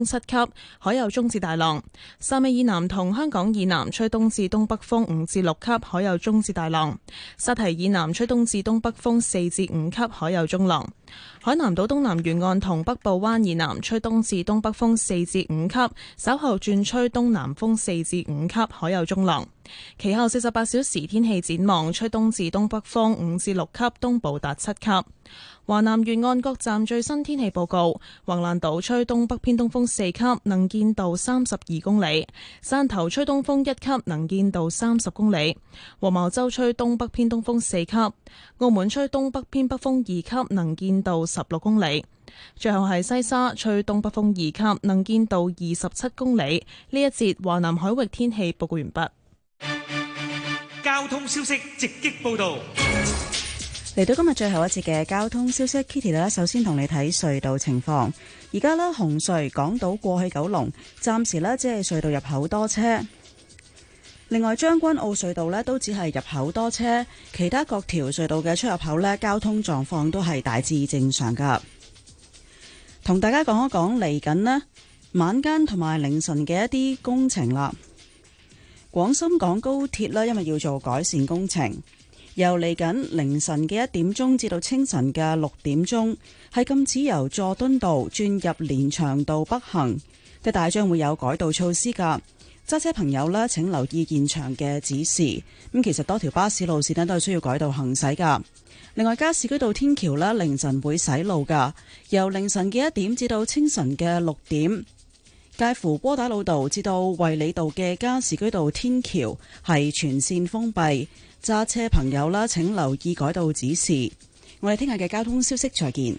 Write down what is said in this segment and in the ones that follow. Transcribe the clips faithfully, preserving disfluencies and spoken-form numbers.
七級，海有中至大浪。汕尾以南同香港以南吹東至東北風五至六級，海有中至大浪。沙堤以南吹東至東北風四至五級，海有中浪。海南島東南沿岸同北部灣以南吹東至東北風四至五級，稍後轉吹東南風四至五級，海有中浪。其後四十八小時天氣展望，吹東至東北風五至六級，東部達七級。華南沿岸各站最新天氣報告：橫瀾島吹東北偏東風四級，能見度三十二公里；汕頭吹東風一級，能見度三十公里；黃茅洲吹東北偏東風四級；澳門吹東北偏北風二級，能見度十六公里。最後係西沙吹東北風二級，能見度二十七公里。呢一節華南海域天氣報告完畢。 交通消息直擊報道。 嚟到今日最後一節嘅交通消息 ，Kitty 咧首先同你睇隧道情況。而家咧紅隧港島過去九龍，暫時咧只係隧道入口多車。另外將軍澳隧道咧都只係入口多車，其他各條隧道嘅出入口咧交通狀況都係大致正常噶。同大家講一講嚟緊呢晚間同埋凌晨嘅一啲工程啦。廣深港高鐵呢，因為要做改善工程。由嚟緊凌晨嘅一點鐘至到清晨嘅六點鐘，係禁止由佐敦道轉入連翔道北行，一帶將會有改道措施噶。揸車朋友呢，請留意現場嘅指示。咁其實多條巴士路線呢都係需要改道行駛噶。另外，加士居道天橋呢，凌晨會駛路噶，由凌晨嘅一點至到清晨嘅六點，介乎窩打老道至到衛理道嘅加士居道天橋係全線封閉。揸車朋友啦，請留意改道指示。我哋聽日嘅交通消息再見。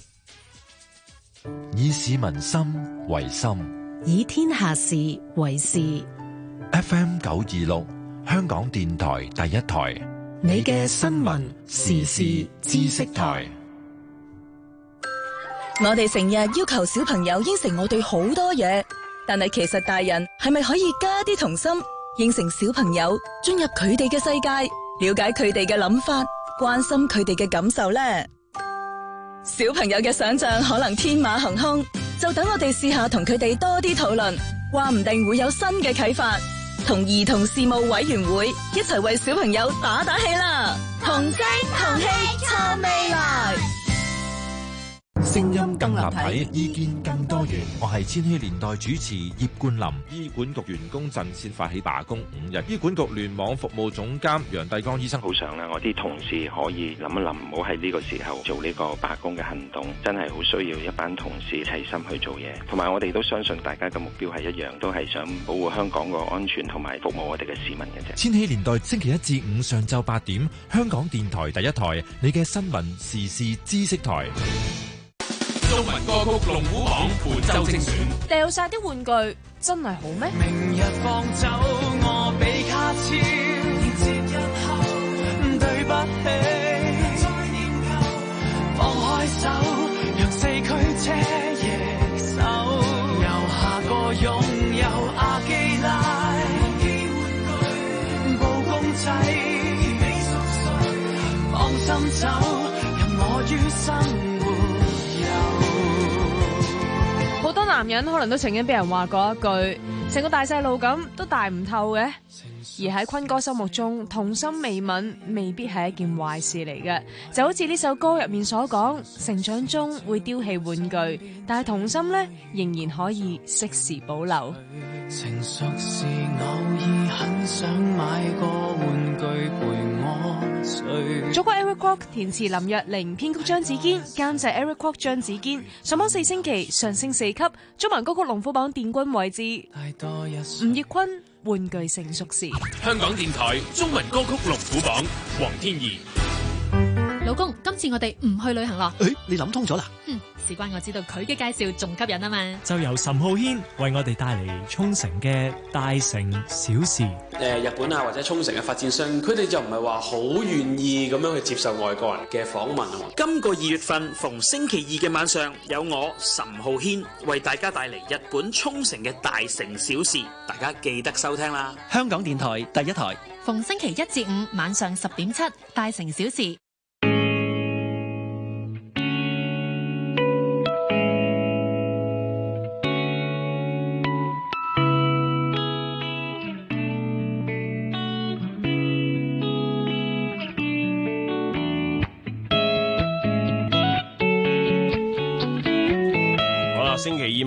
以市民心為心， 以天下事為事。 F M 九二六，香港電台第一台， 你嘅新聞時事知識台。 我哋成日要求小朋友應承我哋好多嘢，但係其實大人係咪可以加啲童心？應承小朋友進入佢哋嘅世界，了解佢哋嘅諗法，關心佢哋嘅感受呢？小朋友嘅想象可能天馬行空，就等我哋試下同佢哋多啲討論，話唔定會有新嘅啟發。同兒童事務委員會一齊為小朋友打打氣啦！同聲同氣撐未來。 聲音更立體，意見更多元。我係千禧年代主持葉冠霖。 醫管局員工陣線發起罷工五日。醫管局聯網服務總監楊帝剛醫生好想啦，我啲同事可以諗一諗，唔好喺呢個時候做呢個罷工嘅行動，真係好需要一班同事齊心去做嘢。同埋我哋都相信大家嘅目標係一樣，都係想保護香港個安全同埋服務我哋嘅市民嘅啫。 千禧年代星期一至五上晝八點，香港電台第一台，你嘅新聞時事知識台。 中文歌曲龍虎榜本周精選。 掉晒啲玩具真係好咩？ 明日放走我比卡超，節日後對不起，再念舊，放開手，讓四驅車易手，由下個擁有阿基拉，布公仔，放心走，任我於生。 好多男人可能都曾經俾人話過一句，成個大細路咁都大唔透嘅。而喺坤哥心目中，童心未泯未必係一件壞事嚟嘅。就好似呢首歌入面所講，成長中會丟棄玩具，但係童心呢，仍然可以適時保留。 成熟時偶爾很想買個玩具陪我睡。 作曲 Eric Kwok， 填詞林若寧，編曲張子堅，監製 Eric Kwok 張子堅。上榜四星期，上升四級。中文歌曲龍虎榜殿軍位置，吳業坤《玩具成熟時》。 香港電台中文歌曲龍虎榜，黃天怡。 老公，今次我哋唔去旅行咯。 誒，你諗通咗啦？ 嗯，事關我知道佢嘅介紹仲吸引啊嘛。 就由岑浩軒為我哋帶嚟沖繩嘅大城小事。 誒，日本啊或者沖繩嘅發展商，佢哋就唔係話好願意咁樣去接受外國人嘅訪問啊。 今個二月份逢星期二嘅晚上，有我岑浩軒為大家帶嚟日本沖繩嘅大城小事，大家記得收聽啦。 香港電台第一台， 逢星期一至五晚上十點七，大城小事。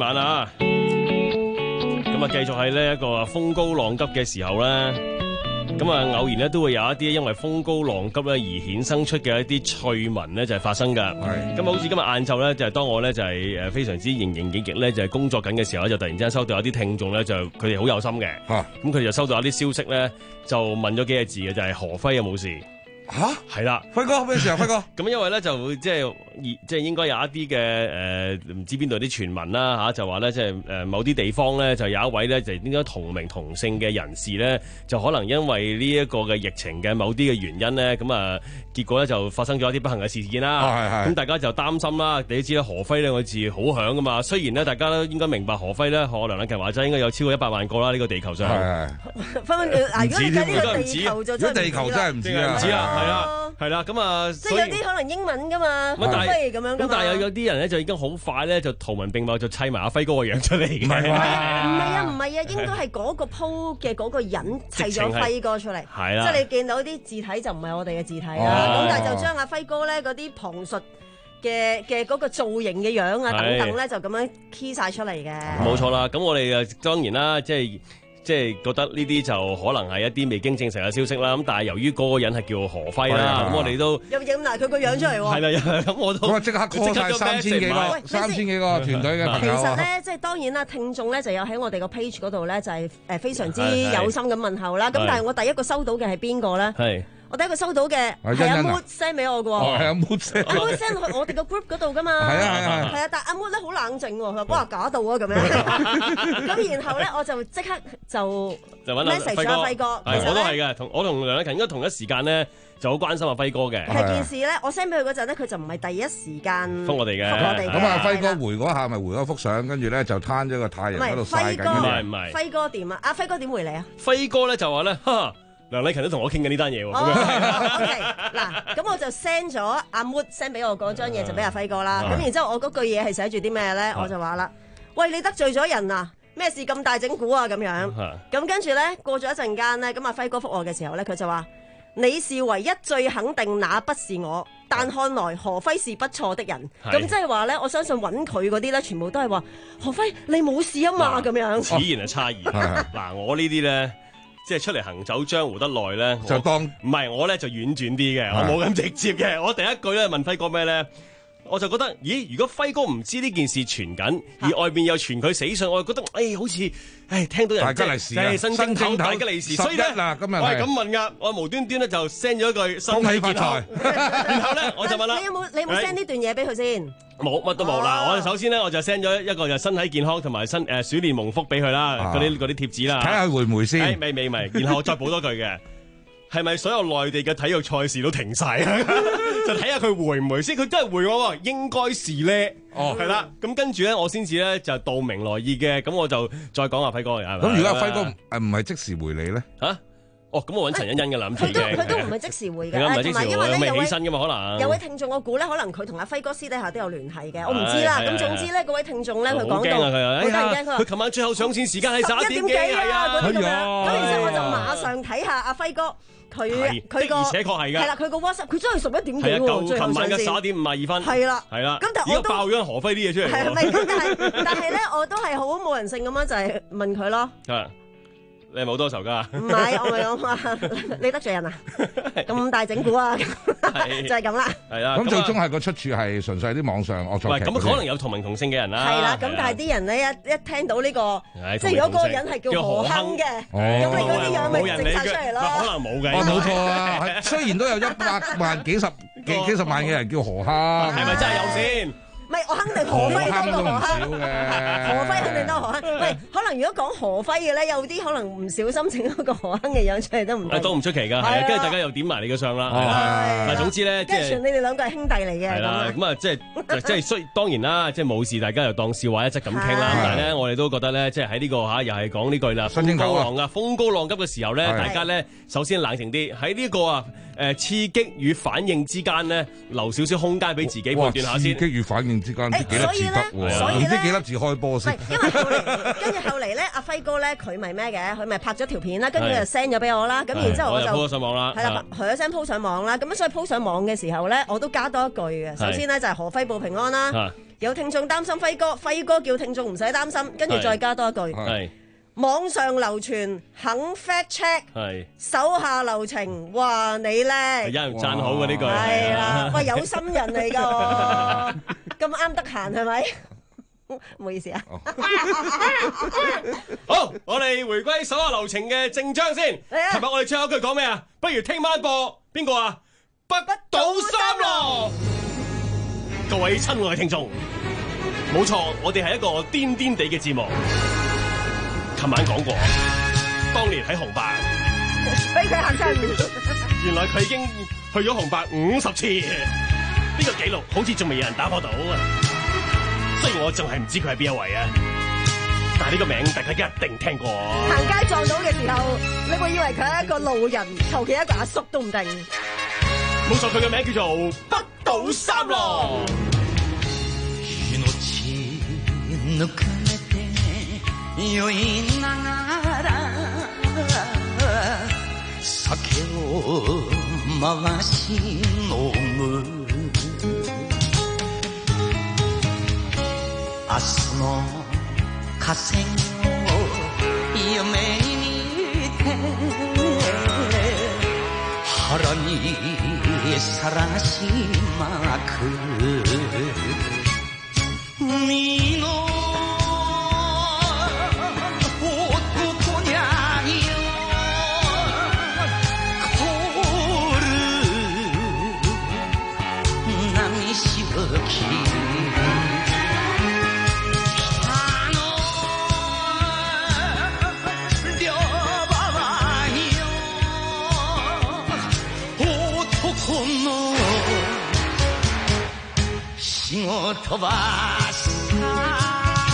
晚啊！咁啊，繼續喺呢一個風高浪急嘅時候咧。咁啊，偶然咧都會有一啲因為風高浪急咧而衍生出嘅一啲趣聞咧，就係發生噶。係咁好似今日晏晝咧，就係當我咧就係誒非常之營營役役咧，就係工作緊嘅時候咧，就突然之間收到有啲聽眾咧，就佢哋好有心嘅。嚇！咁佢哋就收到有啲消息咧，就問咗幾個字嘅，就係何輝有冇事？吓？係啦，輝哥咩事啊？輝哥咁因為咧就會即係即係應該有一啲嘅誒唔知邊度啲傳聞啦嚇，就話咧即係誒某啲地方咧就有一位咧就應該同名同姓嘅人士咧，就可能因為呢一個嘅疫情嘅某啲嘅原因咧，咁啊結果咧就發生咗一啲不幸嘅事件啦。係係。咁大家就擔心啦，你都知啦，何輝兩個字好響噶嘛。雖然咧大家都應該明白何輝咧，我梁禮勤話齋應該有超過一百萬個啦，呢個地球上。係係。分分嗱，如果你睇呢個地球就真係唔止啦。如果地球真係唔止啊，唔止啊。係啦，係啦，咁啊， 即係有啲可能英文噶嘛， 咁但係咁樣。 咁但係有有啲人咧就已經好快咧就圖文並茂就砌埋阿輝哥個樣出嚟嘅。唔係唔係啊，唔係啊，應該係嗰個 po 嘅嗰個人砌咗輝哥出嚟。係啦，即係你見到啲字體就唔係我哋嘅字體啦。咁但係就將阿輝哥咧嗰啲旁述嘅嘅嗰個造型嘅樣啊等等咧就咁樣 key 晒出嚟嘅。冇錯啦，咁我哋啊當然啦，即係。即係覺得呢啲就可能係一啲未經證實嘅消息啦。咁但係由於嗰個人係叫何輝啦，咁我哋都又影埋佢個樣出嚟喎。 係啦，咁我都咁啊即刻 call 曬三千幾個三千幾個團隊嘅朋友。 其實咧，即係當然啦，聽眾咧就有喺我哋個 page 嗰度咧，就係誒非常之有心咁問候啦。咁但係我第一個收到嘅係邊個咧？係。我第一個收到嘅係阿 Mood send 俾我嘅喎，係阿 Mood send，阿 Mood send 去我哋個 group 嗰度噶嘛，係啊係啊，係啊，但阿 Mood 咧好冷靜喎，佢話哇假到啊咁樣，咁然後咧我就即刻就 message 咗阿輝哥， 係我都係嘅，同我同梁禮勤應該同一時間咧就好關心阿輝哥嘅。 係件事咧，我 send 俾佢嗰陣咧，佢就唔係第一時間覆我哋嘅， 覆我哋嘅。 咁啊輝哥回嗰下咪回咗幅相，跟住咧就攤咗個太陽喺度曬緊。 唔係唔係， 輝哥點啊？阿輝哥點回你啊？ 輝哥咧就話咧，哈。梁禮勤都同我傾緊呢單嘢喎。 O K， 嗱，咁我就 send 咗阿 Mood send 俾我嗰張嘢就俾阿輝哥啦。咁然之後我嗰句嘢係寫住啲咩咧？我就話啦，喂，你得罪咗人啊？咩事咁大整蠱啊？咁樣。咁跟住咧過咗一陣間咧，咁阿輝哥覆我嘅時候咧，佢就話：你是唯一最肯定，那不是我。但看來何輝是不錯的人。咁即係話咧，我相信揾佢嗰啲咧，全部都係話何輝你冇事啊嘛咁樣。 此言係差異。嗱，我呢啲咧。即係出嚟行走江湖得耐咧， 就當唔係我咧就婉轉啲嘅，我冇咁直接嘅。我第一句咧問輝哥咩咧，我就覺得，咦？如果輝哥唔知呢件事傳緊，而外邊又傳佢死訊，我就覺得，誒、哎，好似，誒、哎，聽到人大吉利是啊， 新正頭大吉利是，所以咧， 嗱，今日我係咁問噶，我無端端咧就 send 咗一句恭喜發財， 然後咧我就問啦， 你有冇你有冇 send 呢段嘢俾佢先？ 冇，乜都冇啦。我首先咧我就 send 咗一個就身體健康同埋身誒鼠年蒙福俾佢啦，嗰啲嗰啲貼紙啦， 睇下回唔回先。 未未未，然後我再補多句嘅。係咪所有內地嘅體育賽事都停晒啊？就睇下佢回唔回先。佢真係回我喎，應該是咧。哦，係啦。咁跟住咧，我先至咧就道明來意嘅。咁我就再講阿輝哥嘅。 咁如果阿輝哥誒唔係即時回你咧？ 嚇？哦，咁我揾陳欣欣嘅諗住佢都佢都唔係即時回嘅， 同埋因為咧有位起身嘅嘛，可能有位聽眾，我估咧可能佢同阿輝哥私底下都有聯繫嘅，我唔知啦。咁總之咧，嗰位聽眾咧，佢講到好驚啊！佢突然間佢話佢琴晚最後上線時間係十一點幾啊！ 嗰啲咁樣，咁然之後我就馬上睇下阿輝哥。佢佢個而且確係㗎， 係啦，佢個 WhatsApp 佢真係十一點幾喎， 最後上線。琴晚嘅十一點五十二分。係啦，係啦。咁但係我都爆咗何輝啲嘢出嚟。 係咪？但係但係咧，我都係好冇人性咁樣就係問佢咯。 係。你係咪好多仇㗎？ 唔係，我咪講話你得罪人啊！咁大整蠱啊！就係咁啦。係啦。咁最終係個出處係純粹係啲網上惡作劇。 咁可能有同名同姓嘅人啦。 係啦，咁但係啲人咧一一聽到呢個，即係如果嗰個人係叫何亨嘅，咁你嗰啲樣咪整晒出嚟咯。 可能冇嘅。 哦，冇錯啊！雖然都有一百萬、幾十幾幾十萬嘅人叫何亨， 係咪真係有先？ 唔係，我肯定何輝多過何亨，何輝肯定多何亨。喂，可能如果講何輝嘅咧，有啲可能唔小心整咗個何亨嘅樣出嚟都唔得。 都唔出奇㗎，係啊，跟住大家又點埋你嘅相啦，係啦。但係總之咧，即係你哋兩個係兄弟嚟嘅。 係啦，咁啊，即係即係雖當然啦，即係冇事，大家又當笑話一則咁傾啦。但係咧，我哋都覺得咧，即係喺呢個嚇又係講呢句啦，風高浪啊，風高浪急嘅時候咧，大家咧首先冷靜啲，喺呢個啊誒刺激與反應之間咧，留少少空間俾自己判斷下先。 刺激與反應之間幾粒字得喎？唔知幾粒字開波先。 因為後嚟跟住後嚟咧，阿輝哥咧佢咪咩嘅？佢咪拍咗條片啦，跟住就 send 咗俾我啦。咁然之後我就 po 咗上網啦。 係啦，佢一聲 po 上網啦。咁所以 po 上網嘅時候咧，我都加多一句嘅。首先咧就係何輝報平安啦。 有聽眾擔心輝哥，輝哥叫聽眾唔使擔心，跟住再加多一句。 係網上流傳肯 fact check， 係手下留情，話你叻， 有人讚好嘅呢句。 係啦，喂，有心人嚟㗎，咁啱得閒係咪？唔好意思啊。 好，我哋回歸手下留情嘅正章先。琴日我哋最後一句講咩啊？不如聽晚播邊個啊？不倒三郎。各位親愛嘅聽眾，冇錯，我哋係一個癲癲地嘅節目。琴晚講過，當年喺紅白， 俾佢行親。 原來佢已經去咗紅白五十次，呢個紀錄好似仲未有人打破到啊！雖然我仲係唔知佢係邊一位啊，但係呢個名大家一定聽過。 行街撞到嘅時候，你會以為佢係一個路人，求其一個阿叔都唔定。 冇錯，佢嘅名叫做不倒三郎。 酔いながら酒を回し飲む明日の河川を夢に見て腹にさらしまく海の仕事ばした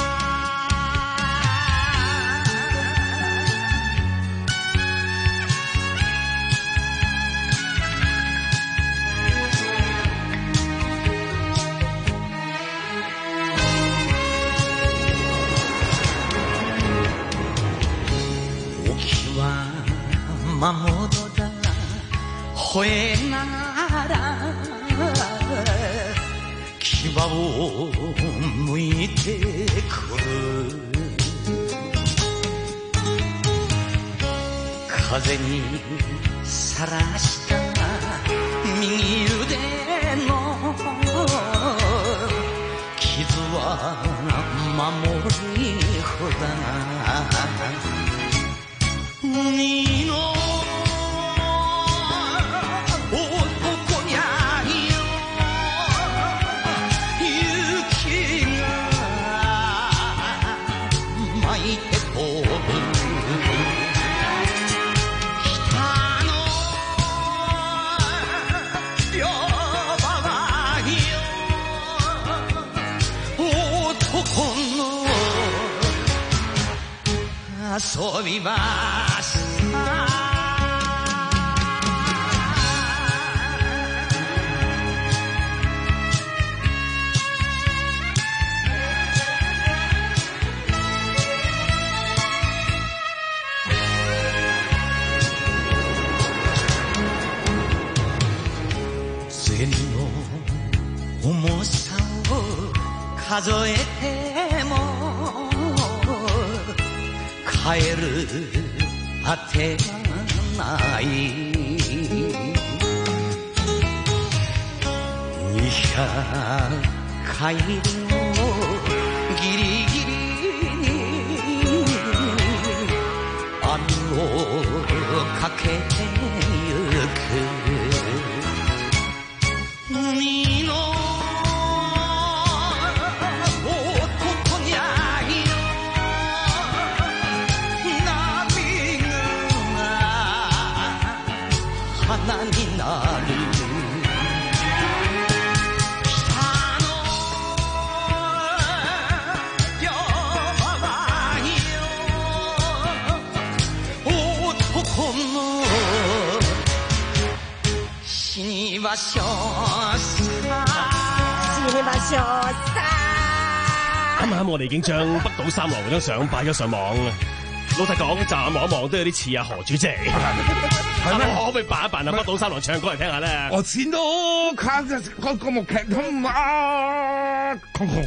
沖は魔物だ吠えながら牙を向いてくる風にさらした右腕の傷は守り札海の遊びました銭の重さを数えても帰るあてがないにひゃくかいのギリギリに網をかけてゆく海の花になる北の山はよ男の死に場所さ死你把傻沙。 啱啱我哋已經將北島三郎嗰張相擺咗上網。老實講，乍望一望都有啲似阿何主席。係咩？可唔可以扮一扮啊？北島三郎唱歌嚟聽下咧？ 我錢都卡個個木劇咁啊！ 啦，窮窮。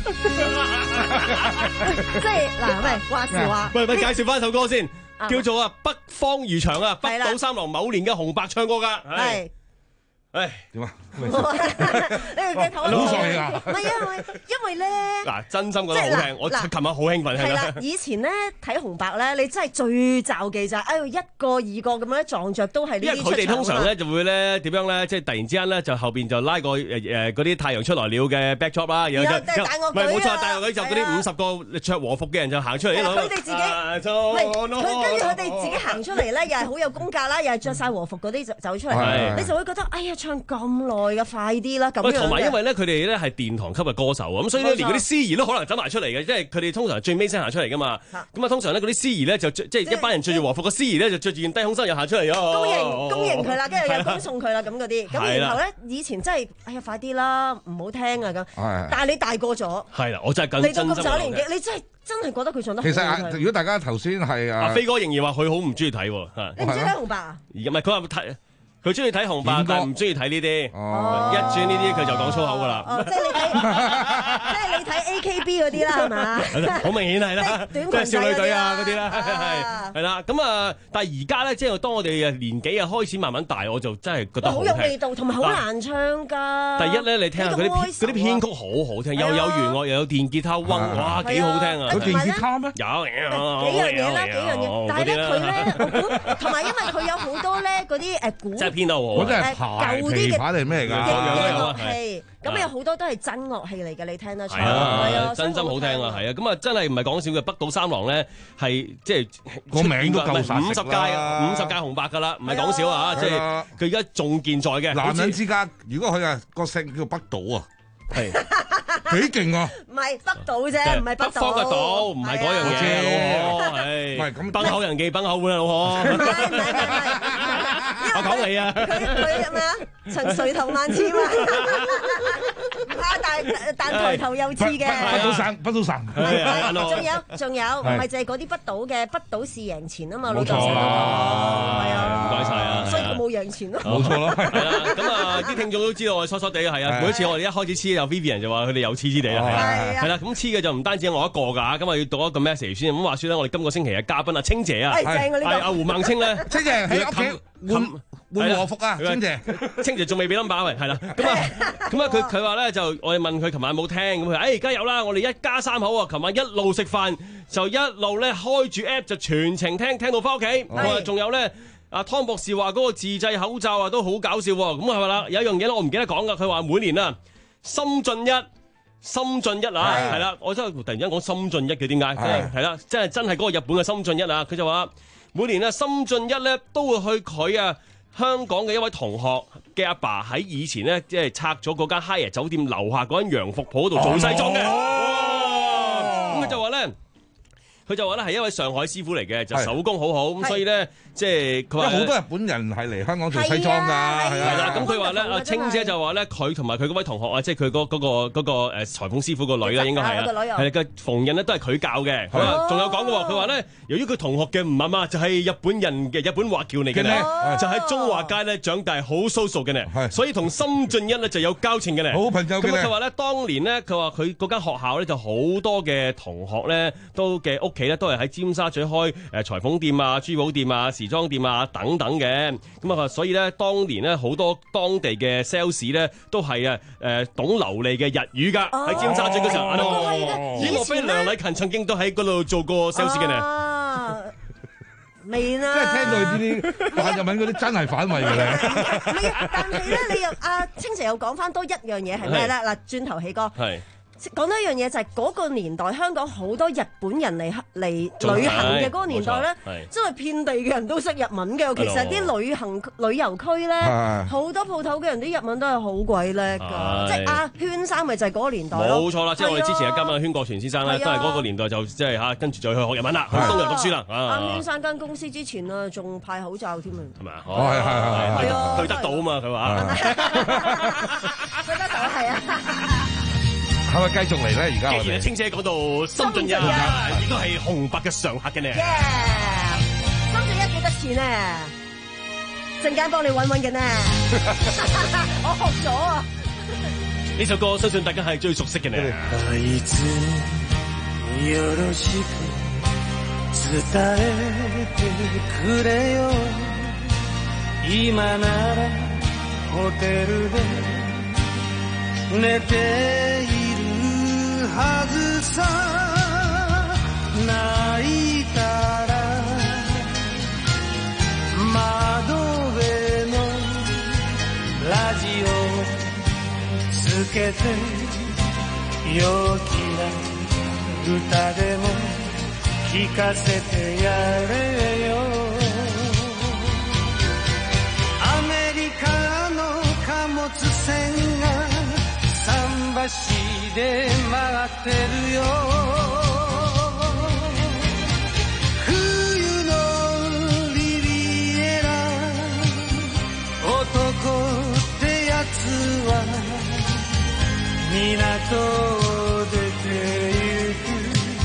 即係嗱，唔係話時話。 喂喂，介紹翻首歌先， 啊叫做啊《北方漁場》啊，北係啦島三郎某年嘅紅白唱過㗎。 係。 唉， 點啊？ 你個鏡頭好傻㗎唔係啊，因為咧。 嗱，真心覺得好聽，我琴日好興奮係啦，以前咧睇紅白咧，你真係最罩忌就係，哎呦一個二個咁樣撞着都係呢啲因為佢哋通常咧就會咧點樣咧，即係突然之間咧就後邊就拉個誒誒嗰啲太陽出來了嘅 backdrop 啦，然後就大樂隊啊唔係冇錯，大樂隊就嗰啲五十個着和服嘅人就行出嚟呢度。 佢哋自己，唔係佢跟住佢哋自己行出嚟咧，又係好有功架啦，又係着晒和服嗰啲就走出嚟，你就會覺得哎呀唱咁耐嘅，快啲啦咁樣。 同埋因為咧佢哋咧係殿堂級嘅歌手咁所以咧連嗰啲司儀都可能走埋出嚟嘅，即係佢哋通常最尾先行出嚟噶嘛。咁啊通常咧嗰啲司儀咧就即係一班人着住和服嘅司儀咧就着住件低胸衫又行出嚟咯。 恭迎恭迎佢啦，跟住又恭送佢啦咁嗰啲。咁然後咧以前真係哎呀快啲啦，唔好聽啊咁。但係你大個咗， 係啦，我真係更你到咁上年紀，你真係真係覺得佢唱得好。 其實如果大家頭先係阿飛哥仍然話佢好唔中意睇喎， 你唔中意睇紅白啊？ 而唔係佢話睇。佢中意睇紅白，但係唔中意睇呢啲。哦，一轉呢啲佢就講粗口噶啦。 哦，即係你睇，即係你睇 A K B 嗰啲啦，係嘛？ 好明顯係啦，即係少女隊啊嗰啲啦，係係啦。咁啊，但係而家咧，即係當我哋誒年紀啊開始慢慢大，我就真係覺得好有味道，同埋好難唱㗎。 第一咧，你聽下嗰啲嗰啲編曲好好聽，又有弦樂，又有電吉他嗡，哇幾好聽啊！ 有電吉他咩？ 有幾樣嘢啦，幾樣嘢。但係咧，佢咧，我估同埋因為佢有好多咧嗰啲誒鼓。 編得好， 嗰啲係排琵琶定咩嚟㗎？ 嘅樂器，咁有好多都係真樂器嚟嘅，你聽得出。係啊，真心好聽啊，係啊，咁啊真係唔係講笑嘅。北島三郎咧係即係個名都夠晒五十屆五十屆紅白㗎啦，唔係講笑啊！即係佢而家仲健在嘅。 男人之間，如果佢啊個姓叫北島啊，係幾勁啊！ 唔係北島啫，唔係北方嘅島，唔係嗰樣嘢，老婆。係， 唔係咁崩口人忌崩口碗啊，老婆。 唔係唔係唔係。 我講你啊！ 佢佢係咩啊？曾垂頭萬次嘛，啊！但但抬頭有刺嘅。 北島神，北島神。 仲有仲有，唔係淨係嗰啲北島嘅，北島是贏錢啊嘛，老豆成日都講。 係啊， 唔該晒啊！ 所以佢冇贏錢咯。 冇錯咯。 係啦，咁啊啲聽眾都知道我哋疏疏地係啊，每一次我哋一開始黐有 Vivian 就話佢哋有黐黐地啦，係啦，係啦，咁黐嘅就唔單止我一個㗎，咁啊要讀一個 message 先。咁話説咧，我哋今個星期嘅嘉賓啊，清姐啊，係阿胡孟青咧， 清姐喺屋企換換和服啊，清姐， 清姐仲未俾 number 喂，係啦，咁啊，咁啊佢佢話咧就我哋問佢琴晚有冇聽，咁佢誒而家有啦，我哋一家三口啊，琴晚一路食飯就一路咧開住 app 就全程聽聽到翻屋企，咁啊仲有咧阿湯博士話嗰個自製口罩啊都好搞笑喎，咁係咪啦？有一樣嘢咧我唔記得講噶，佢話每年啊深進一。深進一啊，係啦，我真係突然間講深進一嘅點解？係啦，即係真係嗰個日本嘅深進一啊！佢就話每年啊深進一咧都會去佢啊香港嘅一位同學嘅阿爸喺以前咧即係拆咗嗰間 Hyatt 酒店樓下嗰間洋服鋪度做西裝嘅，咁佢就話咧。佢就話咧係一位上海師傅嚟嘅，就手工好好，咁所以咧即係佢話好多日本人係嚟香港做西裝㗎，係啦。咁佢話咧，阿清姐就話咧，佢同埋佢嗰位同學啊，即係佢嗰嗰個嗰個誒裁縫師傅個女啦，應該係啊，係嘅縫紉咧都係佢教嘅。佢話仲有講嘅喎，佢話咧，由於佢同學嘅吳媽媽就係日本人嘅日本華僑嚟嘅咧，就喺中華街咧長大，好 social 嘅咧，所以同深進一咧就有交情嘅咧。 好朋友嘅咧。 咁佢話咧，當年咧，佢話佢嗰間學校咧就好多嘅同學咧都嘅屋企咧都係喺尖沙咀開誒裁縫店啊、珠寶店啊、時裝店啊等等嘅，咁啊所以咧當年咧好多當地嘅 sales 咧都係啊誒懂流利嘅日語㗎，喺尖沙咀嗰時候，咦莫非梁禮勤曾經都喺嗰度做過 sales 嘅呢？ 未啦， 即係聽到呢啲話日文嗰啲真係反胃嘅咧。 唔係啊，但係咧你又阿清姐又講翻多一樣嘢係咩咧？嗱，轉頭起歌。講多一樣嘢就係嗰個年代，香港好多日本人嚟嚟旅行嘅嗰個年代咧，真係遍地嘅人都識日文嘅。其實啲旅行旅遊區咧，好多鋪頭嘅人啲日文都係好鬼叻㗎。即係阿圈生咪就係嗰個年代咯。 冇錯啦，即係我哋之前嘅嘉賓圈國全先生咧，都係嗰個年代就即係嚇跟住就去學日文啦，去東洋讀書啦。 阿圈生間公司之前啊，仲派口罩添啊。 係咪啊？ 哦，係係係係， 去得到啊嘛，佢話。 去得到係啊。 係咪繼續嚟咧？而家我哋清姐講到深進一啊，亦都係紅白嘅常客嘅呢。 深進一幾多錢呢？陣間幫你揾揾嘅呢。我學咗啊。 呢首歌相信大家係最熟悉嘅呢。 あいつよろしく伝えてくれよ今ならホテルで寝ているはずさ泣いたら窓辺のラジオつけて陽気な歌でも聞かせてやれよアメリカの貨物船が桟橋で回ってるよ冬のリビエラ男ってやつは港を出てゆく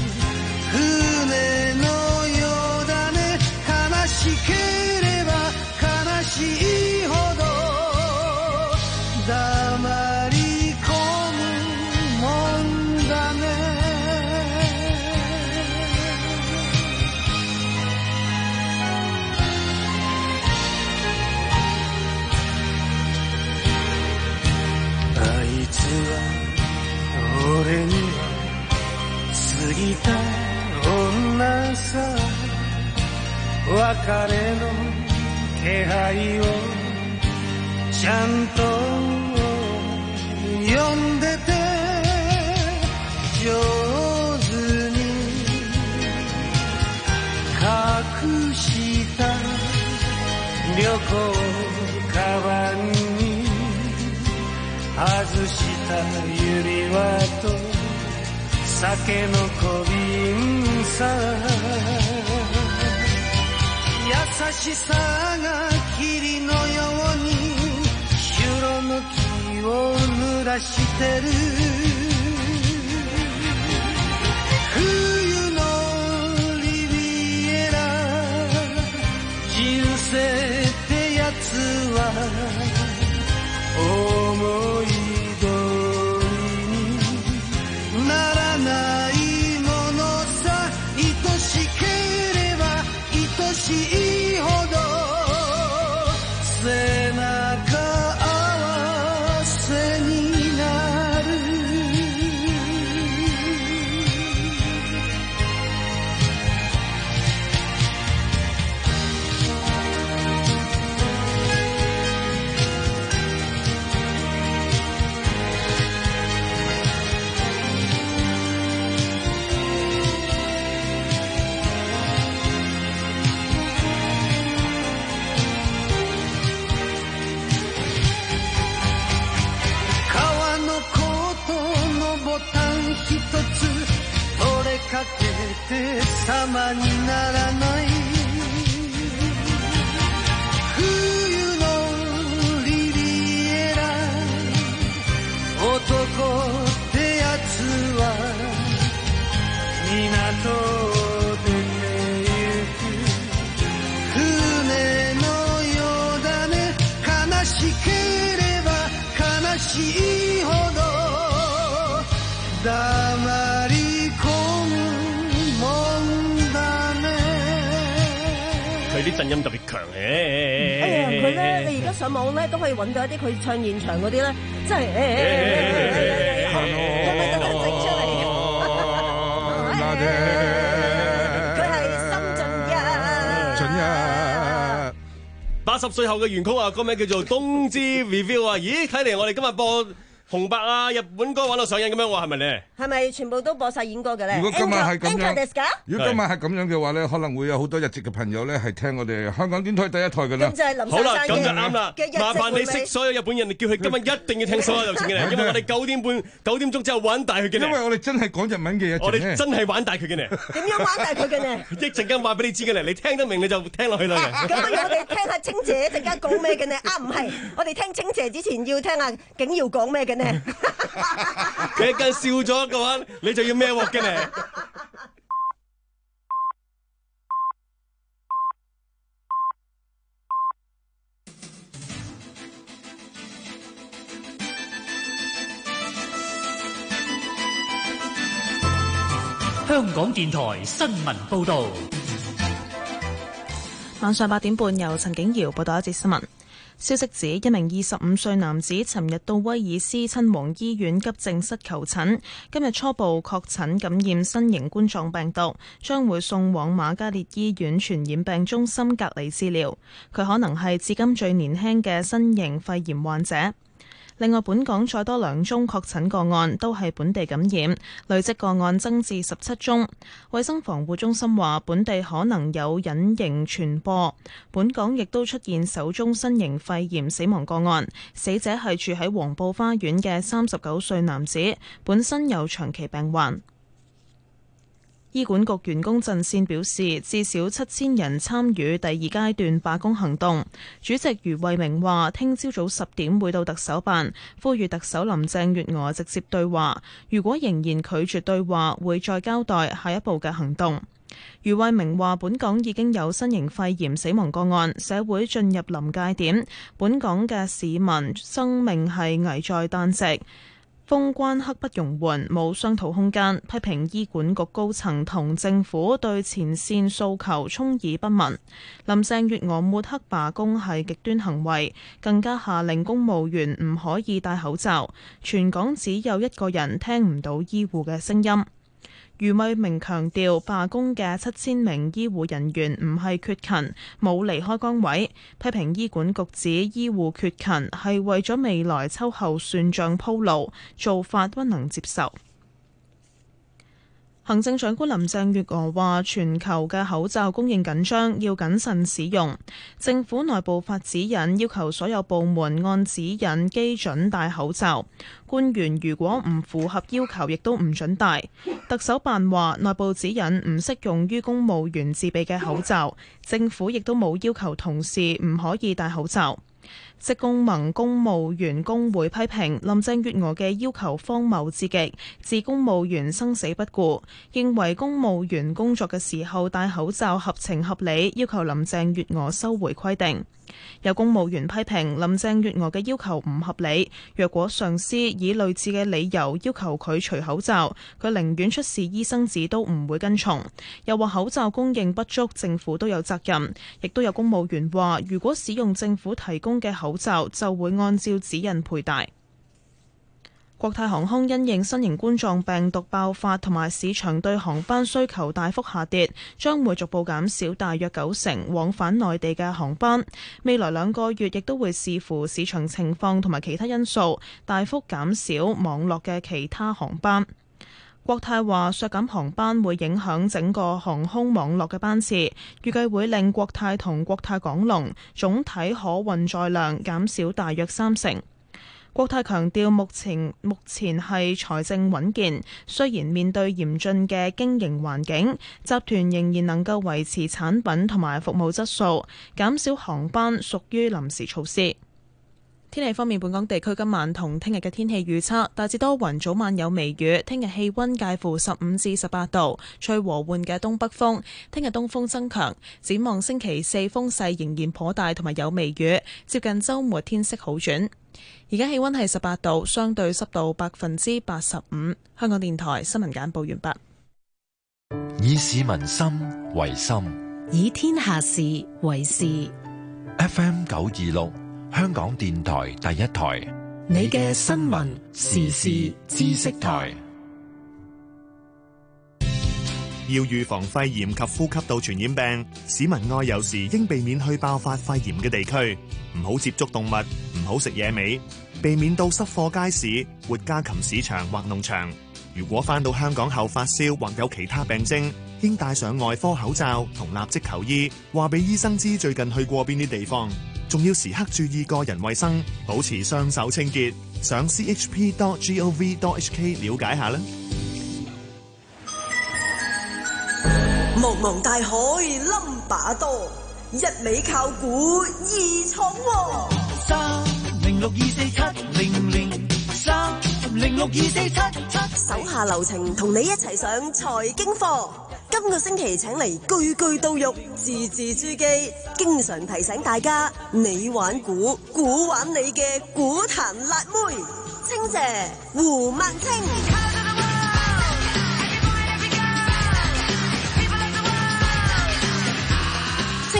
船のようだね悲しければ悲しいほど黙り込むもんだねあいつは俺には過ぎた女さ別れの気配をちゃんと読んでて上手に隠した旅行カバンに外した指輪と酒の小瓶さ優しさが霧のようにシュロの木を濡らしてる冬のリビエラ人生ってやつは思い通りにならないものさ愛しければ愛しいほど背中合わせになる革のコートのボタン一つ取れかけて様にならない冬のリビエラ男ってやつは港を出てゆく船のようだね悲しければ悲しいほど黙り込むもんだね佢啲震音特別強嘅。 哎呀，佢咧，你而家上網咧都可以揾到一啲佢唱現場嗰啲咧，真係誒誒誒誒誒誒，係咪等佢整出嚟？佢係深圳人。 準一八十歲後嘅原曲啊，歌名叫做《冬之 Review》啊！咦，睇嚟我哋今日播紅白啊日本歌玩到上癮咁樣喎，係咪咧？ 係咪全部都播晒演歌嘅咧？ 如果今日係咁樣 Enka desu ka？ 如果今日係咁樣嘅話咧，可能會有好多日籍嘅朋友咧係聽我哋香港電台第一台㗎啦。 咁就係林好啦， 珊珊咁就啱啦嘅日籍。 麻煩你識所有日本人，叫佢今日一定要聽所有流程嘅，因為我哋九點半、九點鐘之後玩大佢嘅。 因為我哋真係講日文嘅嘢。 我哋真係玩大佢嘅呢。 點樣玩大佢嘅呢？ 一陣間話俾你知嘅咧，你聽得明你就聽落去啦。 咁不如我哋聽下清姐陣間講咩嘅呢？啊，唔係，我哋聽清姐之前要聽下景耀講咩嘅呢？ 佢一間笑咗嘅話，你就要孭鑊嘅呢。 香港電台新聞報道。 晚上八點半，由陳景瑤報道一節新聞。消息指，一名二十五歲男子尋日到威爾斯親王醫院急症室求診，今日初步確診感染新型冠狀病毒，將會送往瑪嘉烈醫院傳染病中心隔離治療。佢可能係至今最年輕嘅新型肺炎患者。另外，本港再多兩宗確診個案，都係本地感染，累積個案增至十七宗。衛生防護中心話，本地可能有隱形傳播。本港亦都出現首宗新型肺炎死亡個案，死者係住喺黃埔花園嘅三十九歲男子，本身有長期病患。醫管局員工陣線表示，至少七千人參與第二階段罷工行動。主席余慧明話，聽朝早十點會到特首辦，呼籲特首林鄭月娥直接對話。如果仍然拒絕對話，會再交代下一步嘅行動。余慧明話，本港已經有新型肺炎死亡個案，社會進入臨界點，本港嘅市民生命係危在旦夕。封關刻不容緩，冇商討空間，批評醫管局高層同政府對前線訴求充耳不聞。林鄭月娥抹黑罷工係極端行為，更加下令公務員唔可以戴口罩。全港只有一個人聽唔到醫護嘅聲音。余慧明強調，罷工嘅七千名醫護人員唔係缺勤，冇離開崗位。批評醫管局指醫護缺勤係為咗未來秋後算賬鋪路，做法不能接受。行政長官林鄭月娥話，全球嘅口罩供應緊張，要謹慎使用。政府內部發指引，要求所有部門按指引基準戴口罩。官員如果唔符合要求，亦都唔准戴。特首辦話，內部指引唔適用於公務員自備嘅口罩。政府亦都冇要求同事唔可以戴口罩。職工盟公務員工會批評林鄭月娥嘅要求荒謬至極，置公務員生死不顧，認為公務員工作嘅時候戴口罩合情合理，要求林鄭月娥收回規定。有公務員批評林鄭月娥嘅要求唔合理，若果上司以類似嘅理由要求佢除口罩，佢寧願出示醫生紙都唔會跟從。又話口罩供應不足，政府都有責任。亦都有公務員話，如果使用政府提供嘅口罩，就會按照指引佩戴。國泰航空因應新型冠狀病毒爆發同埋市場對航班需求大幅下跌，將會逐步減少大約九成往返內地嘅航班。未來兩個月亦都會視乎市場情況同埋其他因素，大幅減少網絡嘅其他航班。國泰話，削減航班會影響整個航空網絡嘅班次，預計會令國泰同國泰港龍總體可運載量減少大約三成。國泰強調，目前目前係財政穩健，雖然面對嚴峻嘅經營環境，集團仍然能夠維持產品同埋服務質素，減少航班屬於臨時措施。天氣方面，本港地區今晚同聽日嘅天氣預測大致多雲，早晚有微雨。聽日氣溫介乎十五至十八度，吹和緩嘅東北風。聽日東風增強，展望星期四風勢仍然頗大，同埋有微雨。接近週末天色好轉。而家氣溫係十八度，相對濕度百分之八十五。香港電台新聞簡報完畢。 以市民心為心， 以天下事為事。 F M 九二六。香港電台第一台， 你嘅新聞時事知識台。 要預防肺炎及呼吸道傳染病，市民外遊時應避免去爆發肺炎嘅地區，唔好接觸動物，唔好食野味，避免到濕貨街市、活家禽市場或農場。如果返到香港後發燒或有其他病徵，應戴上外科口罩同立即求醫，話俾醫生知最近去過邊啲地方。仲要時刻注意個人衛生，保持雙手清潔。上 c h p dot gov dot h k 了解下啦。 茫茫大海冧把多，一味靠估二闖禍。 三零六二四七零零三零六二四七七， 手下留情，同你一齊上財經課。今個星期請嚟句句到肉，字字珠璣，經常提醒大家你玩股，股玩你嘅股壇辣妹。清姐胡孟青。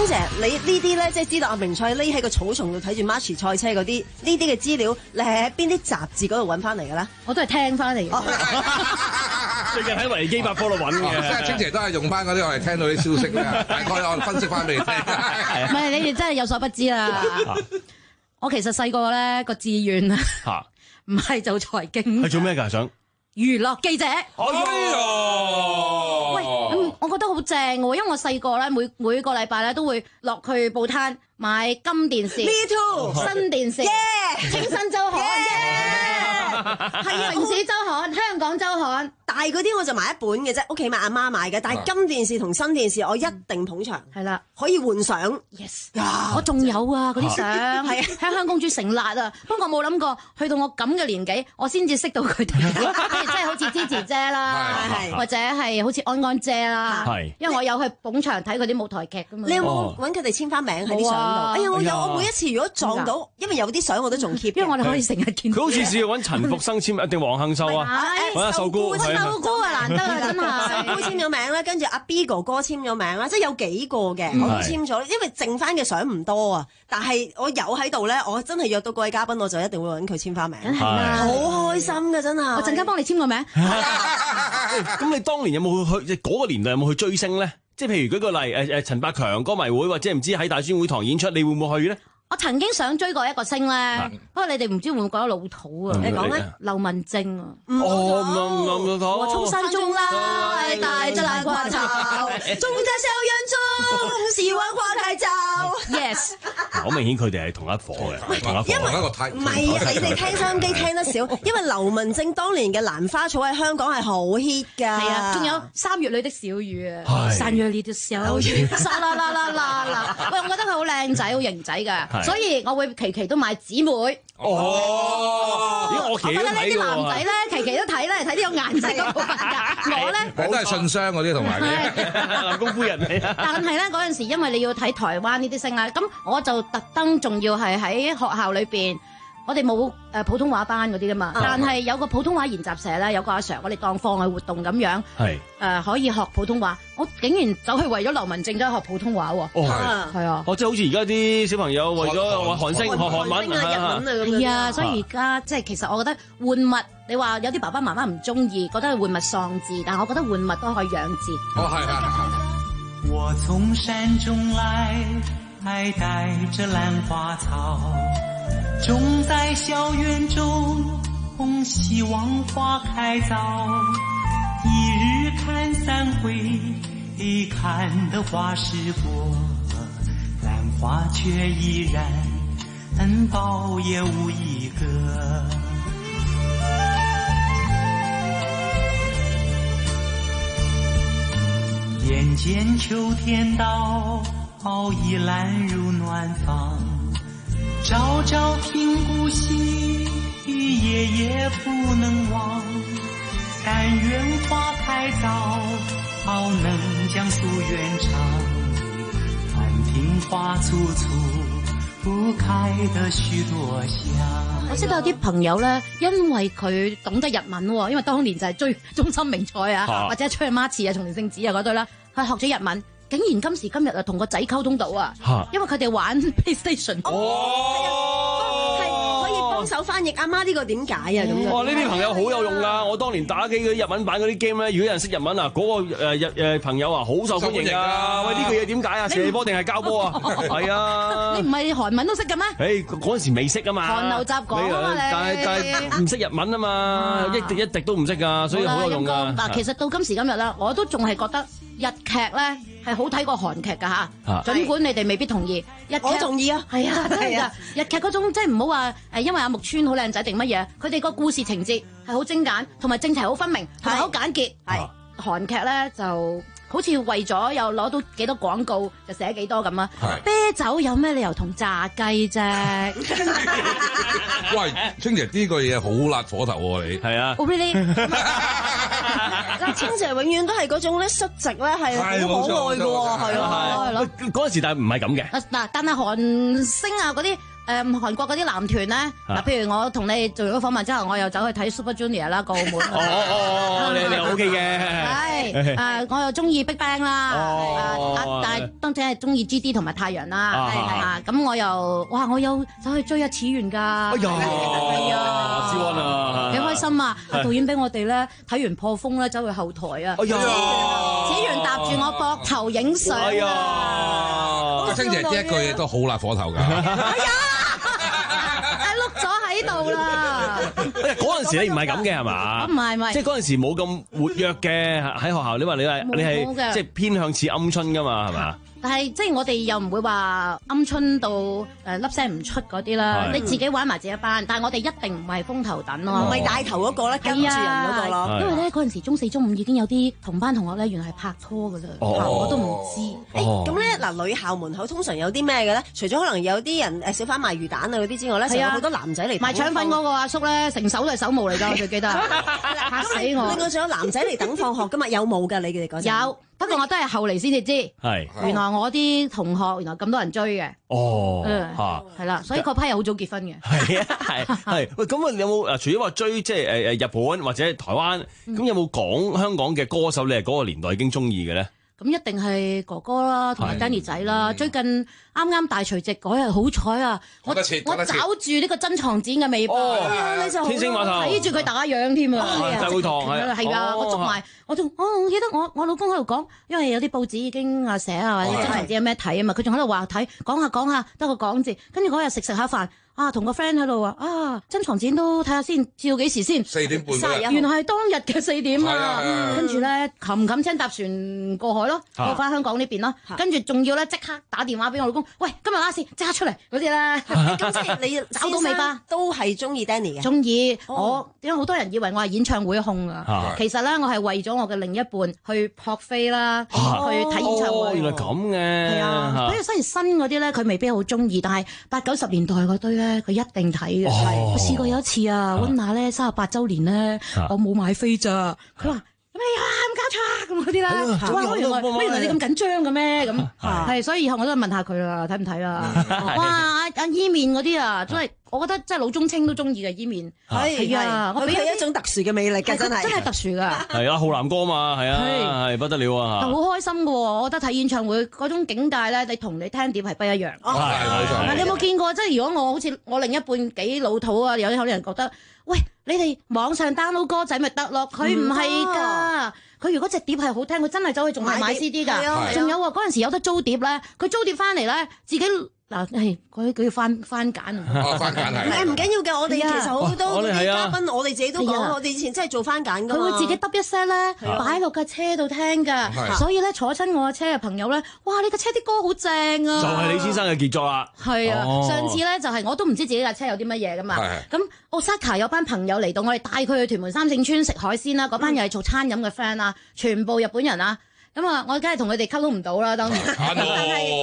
清姐，你呢啲咧即係知道阿明賽匿喺個草叢度睇住 March 賽車嗰啲呢啲嘅資料，你係喺邊啲雜誌嗰度揾翻嚟嘅咧？ 我都係聽翻嚟嘅。 最近喺維基百科度揾嘅， 即係清姐都係用翻嗰啲我哋聽到啲消息啦，大概我分析翻俾你聽。 唔係你哋真係有所不知啦。我其實細個咧個志願啊，唔係做財經， 係做咩㗎？想娛樂記者。 哎呀！ 喂，咁我覺得好正喎，因為我細個咧每每個禮拜咧都會落去報攤買金電視、 Me too 新電視、 Yeah 清新週刊、 係啊， 城市週刊、香港週刊。 大嗰啲我就買一本嘅啫，屋企買阿媽買嘅。但係金電視同新電視我一定捧場， 係啦， 可以換相。 Yes，我仲有啊嗰啲相，係香香公主成辣啊！不過我冇諗過，去到我咁嘅年紀，我先至識到佢哋，即係好似 Gigi 姐啦，或者係好似安安姐啦，因為我有去捧場睇佢啲舞台劇噶嘛。 你有冇揾佢哋簽翻名喺啲相度？哎呀，我有，我每一次如果撞到，因為有啲相我都仲 keep， 因為我哋可以成日見。 佢好似試過揾陳福生簽，定黃杏秀啊？揾阿秀姑， 秀姑啊難得啊，真係。秀姑簽咗名啦，跟住阿 B 哥哥簽咗名啦，即係有幾個嘅我都簽咗，因為剩翻嘅相唔多啊。但係我有喺度咧，我真係約到嗰位嘉賓，我就一定會揾佢簽翻名。 係啦， 好開心㗎真係。 我陣間幫你簽個名。 咁你當年有冇去？即係嗰個年代有冇去追星咧？即係譬如舉個例，誒誒陳百強歌迷會或者唔知喺大專會堂演出，你會唔會去咧？ 我曾經想追過一個星咧，不過你哋唔知會唔會覺得老土啊？你講咧，劉文正啊， 哦，唔唔唔好， 我從山中來，帶着蘭花草，種在校園中，希望花開早。Yes， 好明顯佢哋係同一夥嘅，同一夥。 因為唔係啊，你哋聽收音機聽得少，因為劉文正當年嘅蘭花草喺香港係好 hit 㗎。 係啊，仲有三月裏的小雨啊，三月裏的小雨，沙啦啦啦啦啦。喂，我覺得佢好靚仔，好型仔㗎。所以我會期期都買姊妹。 哦，咦我期都睇喎。我覺得呢啲男仔咧，期期都睇咧，睇呢個顏值嗰部分㗎。我咧， 都係信箱嗰啲同埋南宮夫人嚟。 但係咧嗰陣時，因為你要睇台灣呢啲星啦，咁我就特登仲要係喺學校裏邊。我哋冇誒普通話班嗰啲噶嘛，嗯、但係有個普通話研習社咧，有個阿 Sir，我哋當課外活動咁樣，係誒、呃、可以學普通話。我竟然走去為咗劉文正走去學普通話喎。哦，係啊， 哦，即係好似而家啲小朋友為咗學韓星學韓文啊、日文啊咁樣。係啊，所以而家即係其實我覺得換物，你話有啲爸爸媽媽唔中意，覺得係換物喪志，但係我覺得換物都可以養志。 哦，係啊。 我從山中來，還帶着蘭花草。種在校園中，希望花開早。一日看三回，看得花時過，蘭花卻依然苞也無一個。眼見秋天到，已攬入暖房。朝朝聽故稀，夜夜不能忘。但願花開早，好能將夙願償。凡聽花簇簇，不開得許多香。 我識到有啲朋友咧，因為佢懂得日文，因為當年就係追中森明菜啊，啊或者吹阿媽詞啊、松田聖子啊嗰對啦，佢學咗日文。竟然今時今日啊，同個仔溝通到啊！因為佢哋玩 PlayStation， 哦，係可以幫手翻譯。阿媽呢個點解啊？咁樣哇！呢啲朋友好有用㗎。我當年打機嗰啲日文版嗰啲 game 咧，如果有人識日文啊，嗰個誒日誒朋友啊，好受歡迎㗎。喂，呢句嘢點解啊？射波定係交波啊？係啊！ 你唔係韓文都識嘅咩？ 誒，嗰陣時未識啊嘛。 韓流雜講啊嘛，你但係但係唔識日文啊嘛，一滴一滴都唔識㗎，所以好有用㗎。 嗱，其實到今時今日啦，我都仲係覺得日劇咧係好睇過韓劇㗎嚇，儘管你哋未必同意。日劇我同意啊， 係啊，真係㗎。日劇嗰種即係唔好話誒，因為阿木村好靚仔定乜嘢，佢哋個故事情節係好精簡，同埋正題好分明，同埋好簡潔。係韓劇咧就好似為咗又攞到幾多廣告就寫幾多咁啊！啤酒有咩理由同炸雞啫？ 喂，清姐呢個嘢好辣火頭喎，你係啊 really 嗱，清姐永遠都係嗰種咧率直咧係好可愛嘅喎，係啊， 嗰陣時但係唔係咁嘅。 嗱，但係韓星啊嗰啲。誒韓國嗰啲男團咧，嗱，譬如我同你做咗訪問之後，我又走去睇 Super Junior 啦，過澳門。 哦哦哦，你你 OK 嘅。 係誒，我又中意 Big Bang 啦。哦。但係當當然係中意 G D 同埋太陽啦，啊咁我又哇我有走去追阿始源㗎，哎呀，係啊，志安啊， 幾開心啊！導演俾我哋咧睇完破風咧走去後台啊，哎呀，始源搭住我膊頭影相啊， 星姐姐一句嘢都好辣火頭㗎， 哎呀，碌咗喺度啦！ 嗰陣時你唔係咁嘅係嘛？ 唔係唔係， 即係嗰陣時冇咁活躍嘅喺學校。你話你係你係即係偏向似鵪鶉㗎嘛係嘛？ 但係即係我哋又唔會話鵪鶉到誒粒聲唔出嗰啲啦，你自己玩埋自己一班，但係我哋一定唔係風頭躉咯， 唔係帶頭嗰個咧，跟住人嗰個咯。 因為咧嗰陣時中四中五已經有啲同班同學咧，原來係拍拖㗎啦，我都唔知。 誒咁咧嗱，女校門口通常有啲咩嘅咧？除咗可能有啲人誒小販賣魚蛋啊嗰啲之外咧，成日有好多男仔嚟賣腸粉嗰個阿叔咧，成手都係手毛嚟㗎，我最記得嚇死我。 另外仲有男仔嚟等放學㗎嘛？有冇㗎？你哋嗰陣有。不過我都係後嚟先至知，係原來我啲同學原來咁多人追嘅， 哦， 嚇係啦，所以嗰批又好早結婚嘅， 係啊，係係喂，咁啊有冇誒？除咗話追即係誒誒日本或者台灣，咁有冇講香港嘅歌手？你係嗰個年代已經中意嘅咧？ 咁一定係哥哥啦，同埋 Danny 仔啦。最近啱啱大除夕嗰日，好彩啊！我我找住呢個珍藏展嘅尾巴，你就天星碼頭睇住佢打烊添啊！ 大會堂係係㗎，我捉埋我仲我我記得我我老公喺度講，因為有啲報紙已經啊寫啊或者真係唔知有咩睇啊嘛，佢仲喺度話睇講下講下得個講字，跟住嗰日食食下飯。啊，同個 friend 喺度話啊，珍藏展都睇下先，至到幾時先？ 四點半。 原來係當日嘅四點啊！跟住咧，冚冚聲搭船過海咯，過翻香港呢邊咯。跟住仲要咧，即刻打電話俾我老公，喂，今日拉線，即刻出嚟嗰啲咧。 咁即係你找到尾巴， 都係中意 Danny 嘅。 中意我，因為好多人以為我係演唱會控啊，其實咧我係為咗我嘅另一半去撲飛啦，去睇演唱會。 原來咁嘅。 係啊，所以雖然新嗰啲咧，佢未必好中意，但係八九十年代嗰堆咧。佢一定睇嘅，我試過有一次啊，溫娜咧三十八週年咧，我冇買飛咋，佢話咩啊咁搞錯咁嗰啲啦，哇原來原來你咁緊張嘅咩咁，係所以以後我都問下佢啦，睇唔睇啦？哇阿阿伊面嗰啲啊，真係我覺得即係老中青都中意嘅伊面，係啊，我俾佢一種特殊嘅魅力嘅，真係真係特殊㗎。 係啊，浩南哥嘛，係啊，係不得了啊！ 好開心㗎喎，我覺得睇演唱會嗰種境界咧，你同你聽碟係不一樣。 係冇錯。 你有冇見過？即係如果我好似我另一半幾老土啊，有啲可能人覺得，喂，你哋網上 download 歌仔咪得咯？佢唔係㗎。佢如果隻碟係好聽，佢真係走去仲係買 C D 㗎。仲有啊，嗰陣時有得租碟咧，佢租碟翻嚟咧，自己嗱係佢佢要翻翻揀啊！ 翻揀係。 誒唔緊要嘅，我哋其實好多啲嘉賓，我哋自己都講，我哋以前真係做翻揀㗎。 佢會自己揼一 set 咧，擺落架車度聽㗎。所以咧坐親我架車嘅朋友咧，哇！你架車啲歌好正啊！ 就係李先生嘅傑作啦。 係啊，上次咧就係我都唔知自己架車有啲乜嘢㗎嘛。咁 Osaka 有班朋友嚟到，我哋帶佢去屯門三聖村食海鮮啦。嗰班又係做餐飲嘅 friend 啦，全部日本人啊。咁啊，我梗係同佢哋溝通唔到啦，當然。但係，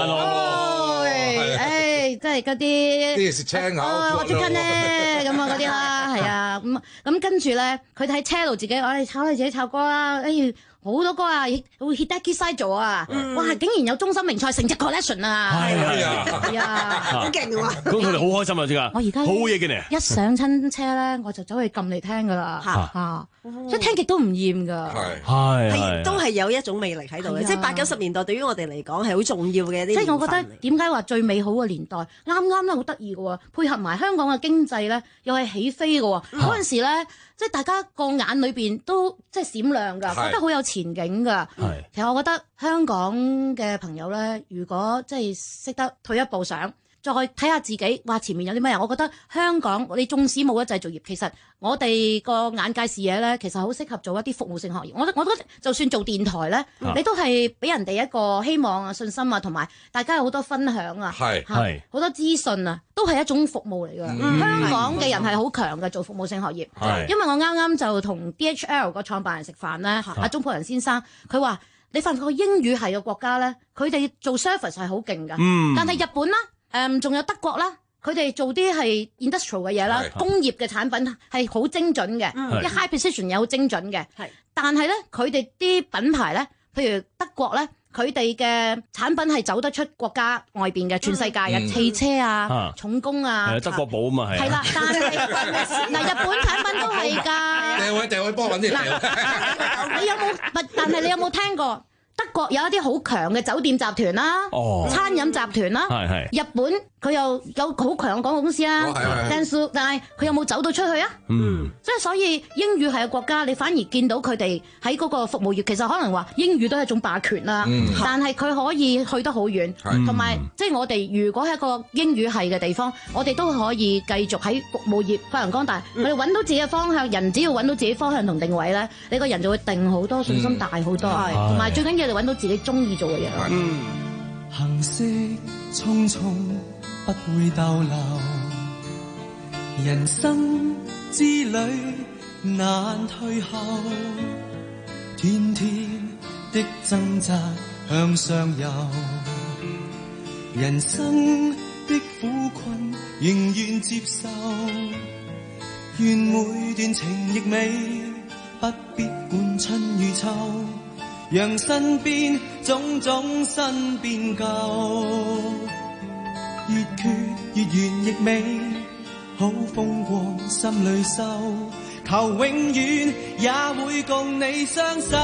誒，即係嗰啲啲食青口， 我最近咧咁啊嗰啲啦，係啊，咁咁跟住咧，佢喺車度自己，我哋炒你自己炒歌啦，誒。好多歌啊，會 Hideki Saijo 啊，哇！竟然有中森明菜成隻 collection 啊， 係啊， 係啊，好勁喎！ 咁佢哋好開心啊，即係我而家好嘢嘅咧， 一上親車咧，我就走去撳嚟聽噶啦，嚇，即係聽極都唔厭噶， 係係都係有一種魅力喺度嘅，即係八九十年代對於我哋嚟講係好重要嘅啲。 即係我覺得點解話最美好嘅年代，啱啱咧好得意嘅喎，配合埋香港嘅經濟咧，又係起飛嘅喎，嗰陣時咧。即係大家個眼裏邊都即係閃亮㗎，覺得好有前景㗎。其實我覺得香港嘅朋友咧，如果即係識得退一步想，再睇下自己，話前面有啲咩人，我覺得香港你縱使冇咗製造業，其實我哋個眼界視野咧，其實好適合做一啲服務性行業。我覺得我覺得就算做電台咧，啊、你都係俾人哋一個希望啊、信心啊，同埋大家有好多分享啊，係係好多資訊啊，都係一種服務嚟㗎。嗯、香港嘅人係好強嘅做服務性行業，因為我啱啱就同 D H L 個創辦人食飯咧，阿鍾沛仁先生佢話：你發唔發覺英語係個國家咧，佢哋做 service 係好勁㗎，嗯、但係日本啦。誒，仲、嗯、有德國啦，佢哋做啲係 industrial 嘅嘢啦，工業嘅產品係好精準嘅，啲 high precision 又好精準嘅。係，但係咧，佢哋啲品牌咧，譬如德國咧，佢哋嘅產品係走得出國家外邊嘅，全世界嘅、嗯、汽車啊、啊重工啊。係德國寶啊嘛，係。係啦，但係嗱，日本產品都係㗎。 掉去掉去幫揾啲。 嗱，你有冇？但係你有冇聽過？ 德國有一啲好強嘅酒店集團啦， 哦餐飲集團啦， 係係日本佢又有好強嘅廣告公司啦哦係係係 Dentsu， 但係佢有冇走到出去啊？ 嗯， 即係所以英語係個國家，你反而見到佢哋喺嗰個服務業，其實可能話英語都係一種霸權啦。 嗯但係佢可以去得好遠， 係同埋即係我哋如果係一個英語系嘅地方，我哋都可以繼續喺服務業發揚光大。我哋揾到自己嘅方向，人只要揾到自己方向同定位咧，你個人就會定好多，信心大好多，同埋最緊要你揾到自己中意做嘅嘢。 嗯，行色匆匆不會逗留，人生之旅難退後，天天的掙扎向上游，人生的苦困仍願接受，願每段情亦美，不必管春與秋，讓身邊種種新變舊，越缺越圓亦美，好風光心裏收，求永遠也會共你相守。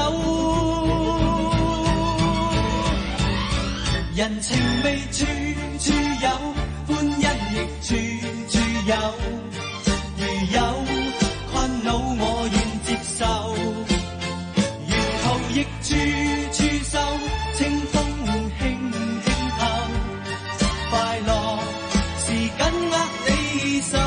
人情味處處有，歡欣亦處處有，如有困惱我願接受，沿途亦處處收，清風輕輕透，快樂是緊握你手，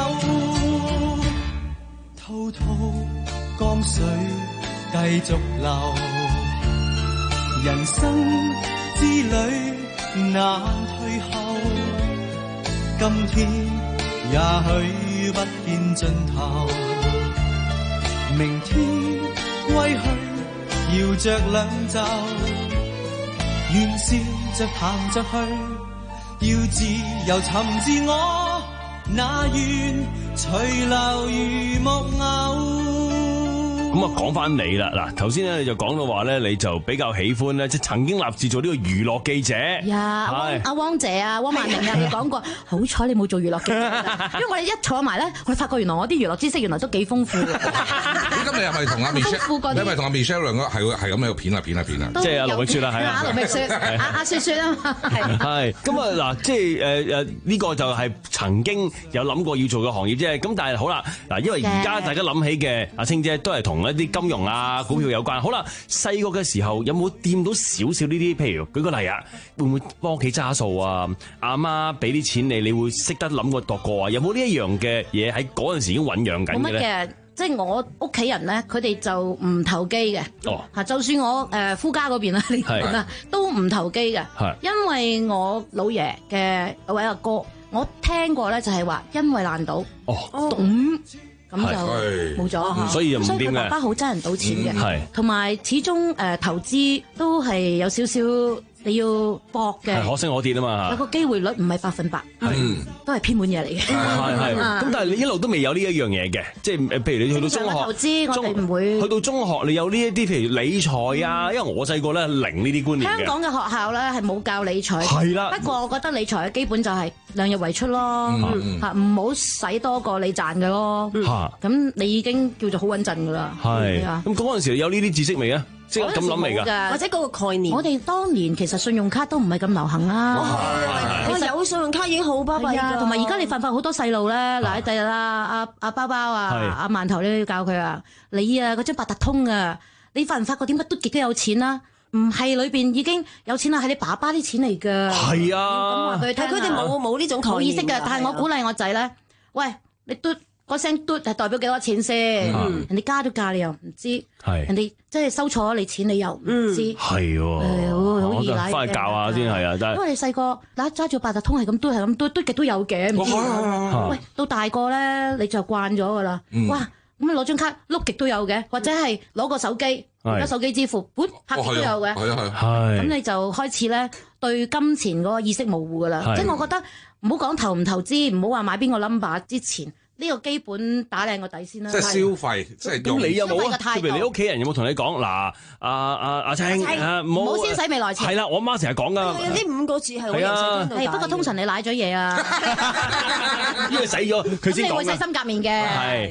滔滔江水繼續流，人生之旅難退後，今天也許不見盡頭，明天歸去搖着兩袖，願笑着談着去，要自由尋自我，那願隨流如木偶。 咁啊，講翻你啦，嗱，頭先咧你就講到話咧，你就比較喜歡咧，即係曾經立志做呢個娛樂記者。 呀，阿汪阿汪姐啊，汪曼玲啊，你講過，好彩你冇做娛樂記者，因為我哋一坐埋咧，我哋發覺原來我啲娛樂知識原來都幾豐富嘅。 你今日係咪同阿 Michelle？你係咪同阿 Michelle 兩個係係咁喺度片啊片啊片啊？ 即係阿盧覓雪啦，係啊， 阿盧覓雪，阿阿雪雪啊嘛，係。 係咁啊嗱，即係誒誒呢個就係曾經有諗過要做嘅行業啫。咁但係好啦，嗱，因為而家大家諗起嘅阿清姐都係同一啲金融啊、股票有關。好啦，細個嘅時候有冇掂到少少呢啲？譬如舉個例啊，會唔會幫屋企揸數啊？阿媽俾啲錢你，你會識得諗過度過啊？有冇呢一樣嘅嘢喺嗰陣時已經醖釀緊嘅咧？ 冇乜嘅，即係我屋企人咧，佢哋就唔投機嘅。 哦， 嚇，就算我誒夫家嗰邊啦，呢邊啦，都唔投機嘅。 係，因為我老爺嘅有位阿哥，我聽過咧就係話，因為爛賭， 哦， 賭。咁就冇咗， 所以就唔掂嘅。 所以佢爸爸好憎人賭錢嘅， 係同埋始終誒投資都係有少少你要搏嘅， 可升可跌啊嘛。 有個機會率唔係百分百，都係偏門嘢嚟嘅。 係係。咁但係你一路都未有呢一樣嘢嘅，即係譬如你去到中學投資，我哋唔會去到中學，你有呢一啲譬如理財啊，因為我細個咧零呢啲觀念嘅。 香港嘅學校咧係冇教理財， 係啦。 不過我覺得理財嘅基本就係量入為出咯，嚇唔好使多過你賺嘅咯。咁你已經叫做好穩陣噶啦。 係。咁嗰陣時有呢啲知識未啊？即係咁諗嚟㗎， 或者嗰個概念。 我哋當年其實信用卡都唔係咁流行啦。 我有信用卡已經好巴閉㗎。 同埋而家你發發好多細路咧，嗱第日啦，阿阿包包啊，阿饅頭你都要教佢啊。你啊嗰張八達通啊，你發唔發覺點解都極都有錢啦？唔係裏邊已經有錢啦，係你爸爸啲錢嚟㗎。 係啊， 咁話佢聽。 佢哋冇冇呢種概念。 冇意識㗎，但係我鼓勵我仔咧，喂，你嘟。嗰聲嘟係代表幾多錢先？人哋加咗價你又唔知，人哋即係收錯咗你錢你又唔知， 係喎， 好易賴嘅。 翻去教下先係啊，真係。 因為你細個嗱揸住八達通係咁嘟係咁嘟嘟極都有嘅，唔知。喂，到大個咧你就慣咗㗎啦。哇，咁你攞張卡碌極都有嘅，或者係攞個手機，而家手機支付，本拍極都有嘅。 係啊係。 咁你就開始咧對金錢嗰個意識模糊㗎啦。即係我覺得唔好講投唔投資，唔好話買邊個 number 之前。呢個基本打靚個底先啦。 即係消費，即係咁你有冇啊？譬如你屋企人有冇同你講嗱？阿阿阿清， 唔好先使未來錢。 係啦，我媽成日講噶。 呢五個字係我由細聽到大。 不過通常你賴咗嘢啊， 因為使咗佢先講。 咁你會細心革面嘅。 係。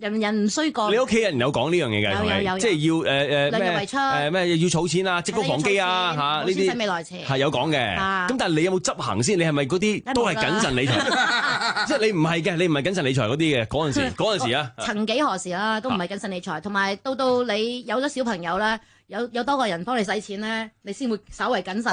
人人唔衰過。 你屋企人有講呢樣嘢嘅，係咪？ 有有有即係要誒誒量入為出誒咩要儲錢啊，積谷防饑啊嚇呢先使啲未來錢係有講嘅。 啊咁但係你有冇執行先？你係咪嗰啲都係謹慎理財？即係你唔係嘅，你唔係謹慎理財嗰啲嘅嗰陣時嗰陣時啊。 曾幾何時啦，都唔係謹慎理財，同埋到到你有咗小朋友咧。有有多個人幫你使錢咧，你先會稍為謹慎。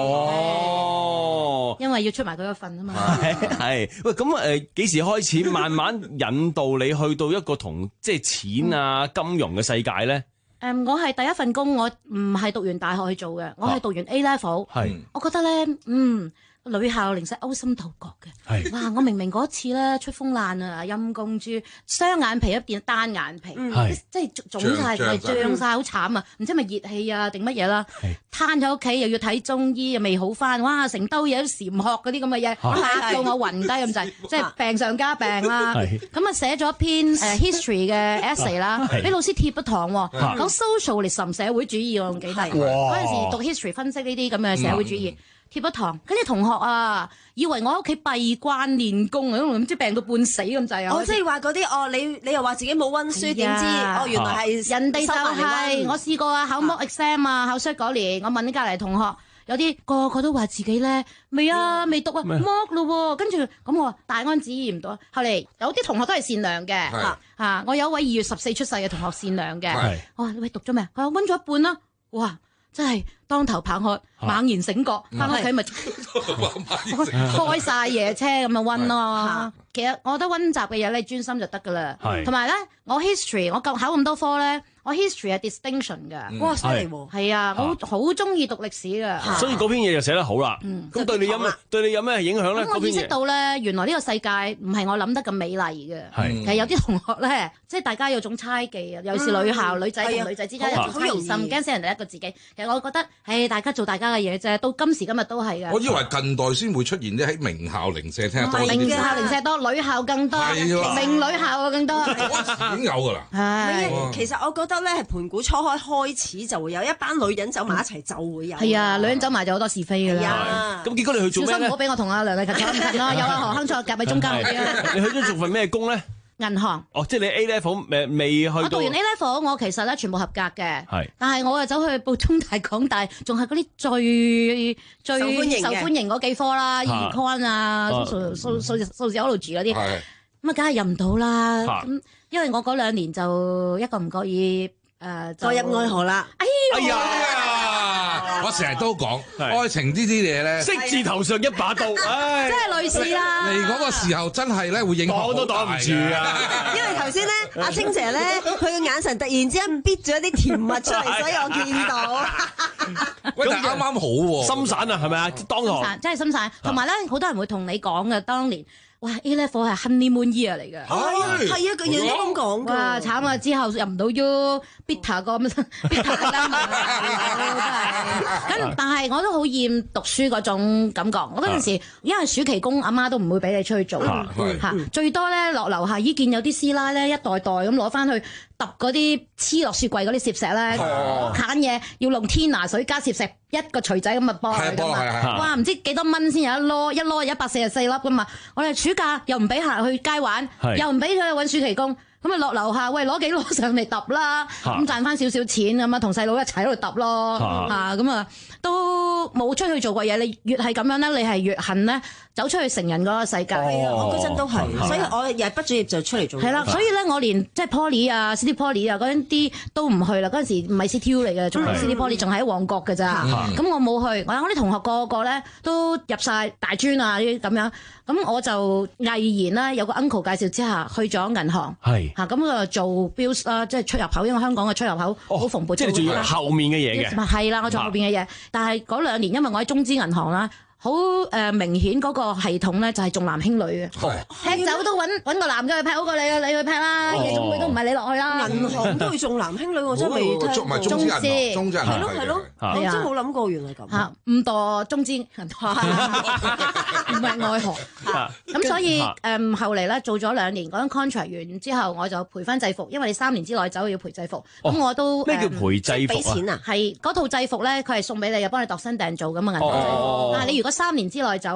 哦， 因為要出埋佢一份啊嘛。 係喂，咁誒幾時開始慢慢引導你去到一個同即係錢啊、金融嘅世界咧？ 誒，我係第一份工，我唔係讀完大學去做嘅，我係讀完 A level。 係， 我覺得咧，嗯。女校零舍勾心鬥角嘅，哇！我明明嗰次咧出風爛啊，陰公豬，雙眼皮一變單眼皮，即係腫晒，係脹晒，好慘啊！唔知係咪熱氣啊定乜嘢啦？攤喺屋企又要睇中醫，又未好翻，哇！成兜嘢都禪學嗰啲咁嘅嘢，嚇到我暈低咁滯，即係病上加病啦。咁啊寫咗篇誒 history 嘅 essay 啦，俾老師貼咗堂喎，講 socialism 社會主義我仲記得，嗰陣時讀 history 分析呢啲咁嘅社會主義。貼咗堂，跟住同學啊，以為我喺屋企閉關練功啊，唔知病到半死咁滯啊！ 我即係話嗰啲哦，你你又話自己冇温書，點知哦原來係人哋就係我試過啊，考 mock exam 啊，考衰嗰年，我問啲隔離同學，有啲個個都話自己咧未啊，未讀啊 mock 咯喎，跟住咁我話大安旨意唔到，後嚟有啲同學都係善良嘅嚇嚇，我有一位二月十四出世嘅同學善良嘅，我話你喂讀咗未？佢話温咗一半啦，哇！真係當頭棒喝，猛然醒覺，翻屋企咪開晒夜車咁啊温咯。其實我覺得温習嘅嘢咧，專心就得噶啦。同埋咧，我 history 我考咁多科咧，我 history 係 distinction 㗎。哇，犀利喎！係啊，我好中意讀歷史㗎。 所以嗰篇嘢就寫得好啦。咁對你有咩對你有咩影響咧？ 咁我意識到咧，原來呢個世界唔係我諗得咁美麗嘅。其實有啲同學咧，即係大家有種猜忌啊，尤其是女校女仔同女仔之間有種猜疑心，驚死人哋一個自己。其實我覺得，誒，大家做大家嘅嘢啫。到今時今日都係嘅。 我以為近代先會出現啲喺名校零舍聽得多啲。 名校零舍多，女校更多，名女校更多。 已經有㗎啦。 係，其實我覺得咧係盤古初開開始就會有一班女人走埋一齊就會有。 係啊，女人走埋就好多是非㗎啦。 咁結果你去做咩咧？ 小心唔好俾我同阿梁麗琴夾唔近咯，有阿何亨坐夾喺中間嗰啲啊。 你去咗做份咩工咧？ 銀行。 哦，即係你 A level 誒未去到。 我讀完 A level，我其實咧全部合格嘅。係。但係我又走去報中大、港大，仲係嗰啲最最受歡迎嗰幾科啦 ，econ 啊、數數數數字 ology 嗰啲。係。咁啊，梗係入唔到啦。咁因為我嗰兩年就一個唔覺意誒， 墮入愛河啦。 哎呀！我成日都講愛情呢啲嘢咧， 色字頭上一把刀，唉， 真係類似啦。 嚟嗰個時候真係咧會影響好大， 擋都擋唔住啊！ 因為頭先咧，阿清姐咧，佢嘅眼神突然之間逼咗一啲甜蜜出嚟，所以我見到。 喂，但係啱啱好喎， 心散啊，係咪啊？當堂真係心散，同埋咧，好多人會同你講嘅，當年。哇 ！A level 係 honeymoon year 嚟㗎， 係啊，係啊，個樣都咁講㗎。 哇！慘啊！之後入唔到 U，bitter 個咁，bitter 啦，真係。咁但係我都好厭讀書嗰種感覺。我嗰陣時因為暑期工，阿媽都唔會俾你出去做嚇，最多咧落樓下依見有啲師奶咧一袋袋咁攞翻去揼嗰啲黐落雪櫃嗰啲攝石咧，揀嘢要用天拿水加攝石一個錘仔咁啊幫佢㗎嘛。哇！唔知幾多蚊先有一籮，一籮一百四十四粒㗎嘛。我哋暑假又唔俾客去街玩，又唔俾佢去揾暑期工，咁啊落樓下喂攞幾籮上嚟揼啦，咁賺翻少少錢咁啊，同細佬一齊喺度揼咯嚇，咁啊都冇出去做過嘢。你越係咁樣咧，你係越恨咧走出去成人嗰個世界。 係啊，我嗰陣都係，所以我日畢咗業就出嚟做。 係啦，所以咧我連即係 Poly 啊、City Poly 啊嗰啲都唔去啦。嗰陣時唔係 C T U 嚟嘅，仲係 City Poly 仲喺旺角㗎咋。咁我冇去，我我啲同學個個咧都入晒大專啊啲咁樣。咁我就毅然啦，有個 uncle 介紹之下去咗銀行。係嚇咁啊做 bills 啦，即係出入口，因為香港嘅出入口好蓬勃。 即係你仲要後面嘅嘢嘅。 係啦，我做後邊嘅嘢，但係嗰兩年因為我喺中資銀行啦。好誒明顯嗰個系統咧就係重男輕女嘅，劈酒都揾揾個男嘅去劈好過你啊！你去劈啦，夜總會都唔係你落去啦。 銀行都會重男輕女，我真係未聽。 中資銀行，中資銀行係咯係咯，我真係冇諗過原來咁。 嚇誤墮中資銀行，唔係愛河。咁所以誒後嚟咧做咗兩年，嗰陣 contract 完之後，我就賠翻制服，因為你三年之內走要賠制服。咁我都咩叫賠制服啊？ 俾錢啊？ 係嗰套制服咧，佢係送俾你，又幫你度身訂做咁嘅銀行制服。但係你如果三年之內走咧，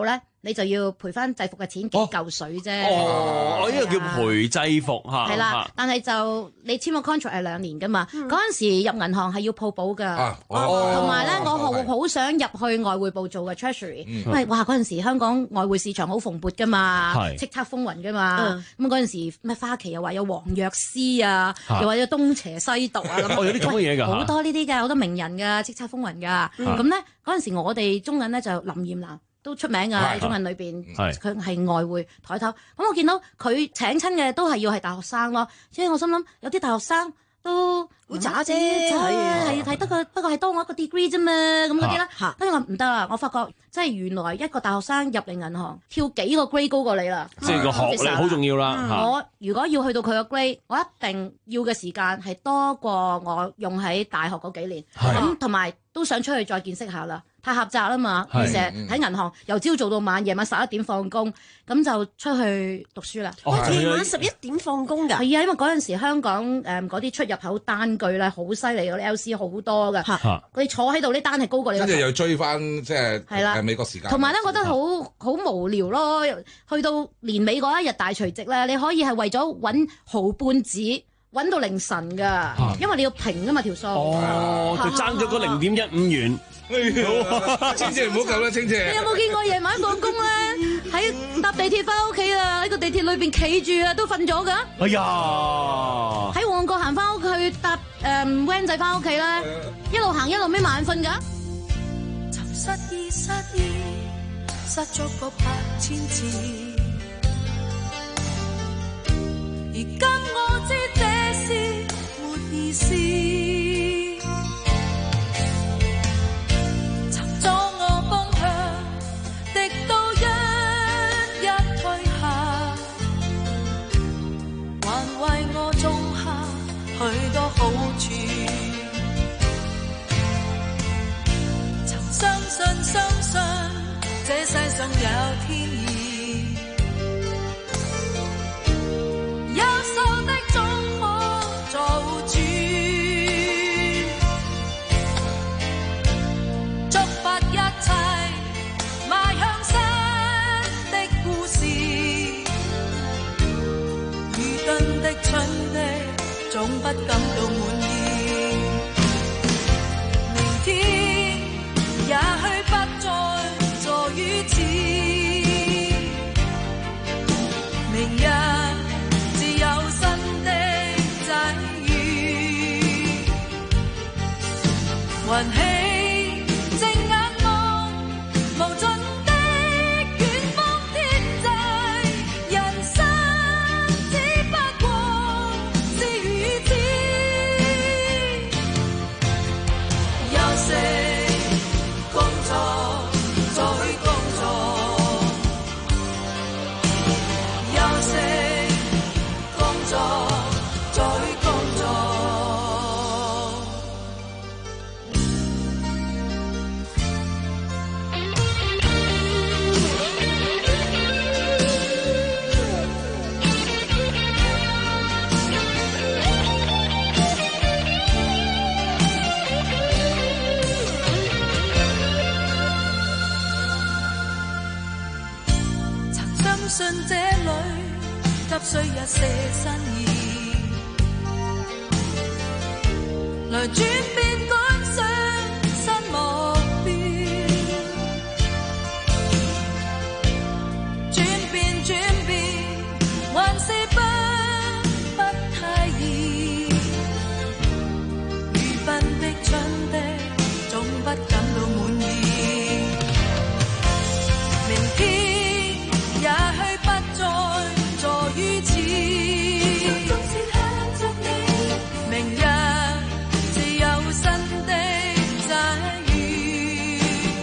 你就要賠翻制服嘅錢幾嚿水啫。 哦，呢個叫賠制服嚇。 係啦，但係就你簽個 contract 係兩年㗎嘛，嗰陣時入銀行係要抱保㗎。同埋咧，我好好想入去外匯部做嘅 treasury，因為哇嗰陣時香港外匯市場好蓬勃㗎嘛，叱咤風雲㗎嘛。咁嗰陣時咩花旗又話有黃藥師啊，又話有東邪西毒啊咁。 哦，有啲咁嘅嘢㗎。 好多呢啲㗎，好多名人㗎，叱咤風雲㗎。咁咧嗰陣時我哋中銀咧就林艷蘭都出名㗎，喺中銀裏邊佢係外匯台頭。咁我見到佢請親嘅都係要係大學生咯，所以我心諗有啲大學生都好渣啫，係係得個不過係多我一個 degree 啫嘛，咁嗰啲咧，跟住我唔得啊！我發覺即係原來一個大學生入嚟銀行跳幾個 grade 高過你啦， 即係個學歷好重要啦。 我如果要去到佢個 grade，我一定要嘅時間係多過我用喺大學嗰幾年，咁同埋都想出去再見識下啦。太狹窄啦嘛，成日喺銀行由朝做到晚，夜晚十一點放工，咁就出去讀書啦。 夜晚十一點放工㗎？ 係啊，因為嗰陣時香港誒嗰啲出入口單據咧好犀利，嗰啲 L C 好多㗎。佢哋坐喺度啲單係高過你。 跟住又追翻即係誒美國時間。 同埋咧，覺得好好無聊咯。去到年尾嗰一日大除夕咧，你可以係為咗揾毫半紙。揾到凌晨㗎，因為你要平啊嘛條數。 哦，就爭咗個零點一五元。 清姐唔好咁啦，清姐。 你有冇見過夜晚放工咧？喺搭地鐵翻屋企啊，喺個地鐵裏邊企住啊，都瞓咗㗎。 哎呀！ 喺旺角行翻屋企搭誒 van 仔翻屋企咧，一路行一路咩晚瞓㗎？ 尋失意失意，失咗個百千次。而今我知這是沒意思，尋咗我方向，敵到一一退下，還為我種下許多好處。曾相信相信這世上有天意。優秀的總可做主，觸發一切，邁向新的故事。愚鈍的蠢的，總不感到滿意。明天也許不再坐於此，明日雲起正眼望無盡的遠方天際，人生只不過是如此。休息工作再工作，休息工作再工作。相信這裏急需一些新意，來轉變趕上新目標，轉變轉變還是不不太易，愚笨的蠢的總不感到滿意。明天也許不再坐於此，明日自有新的際遇，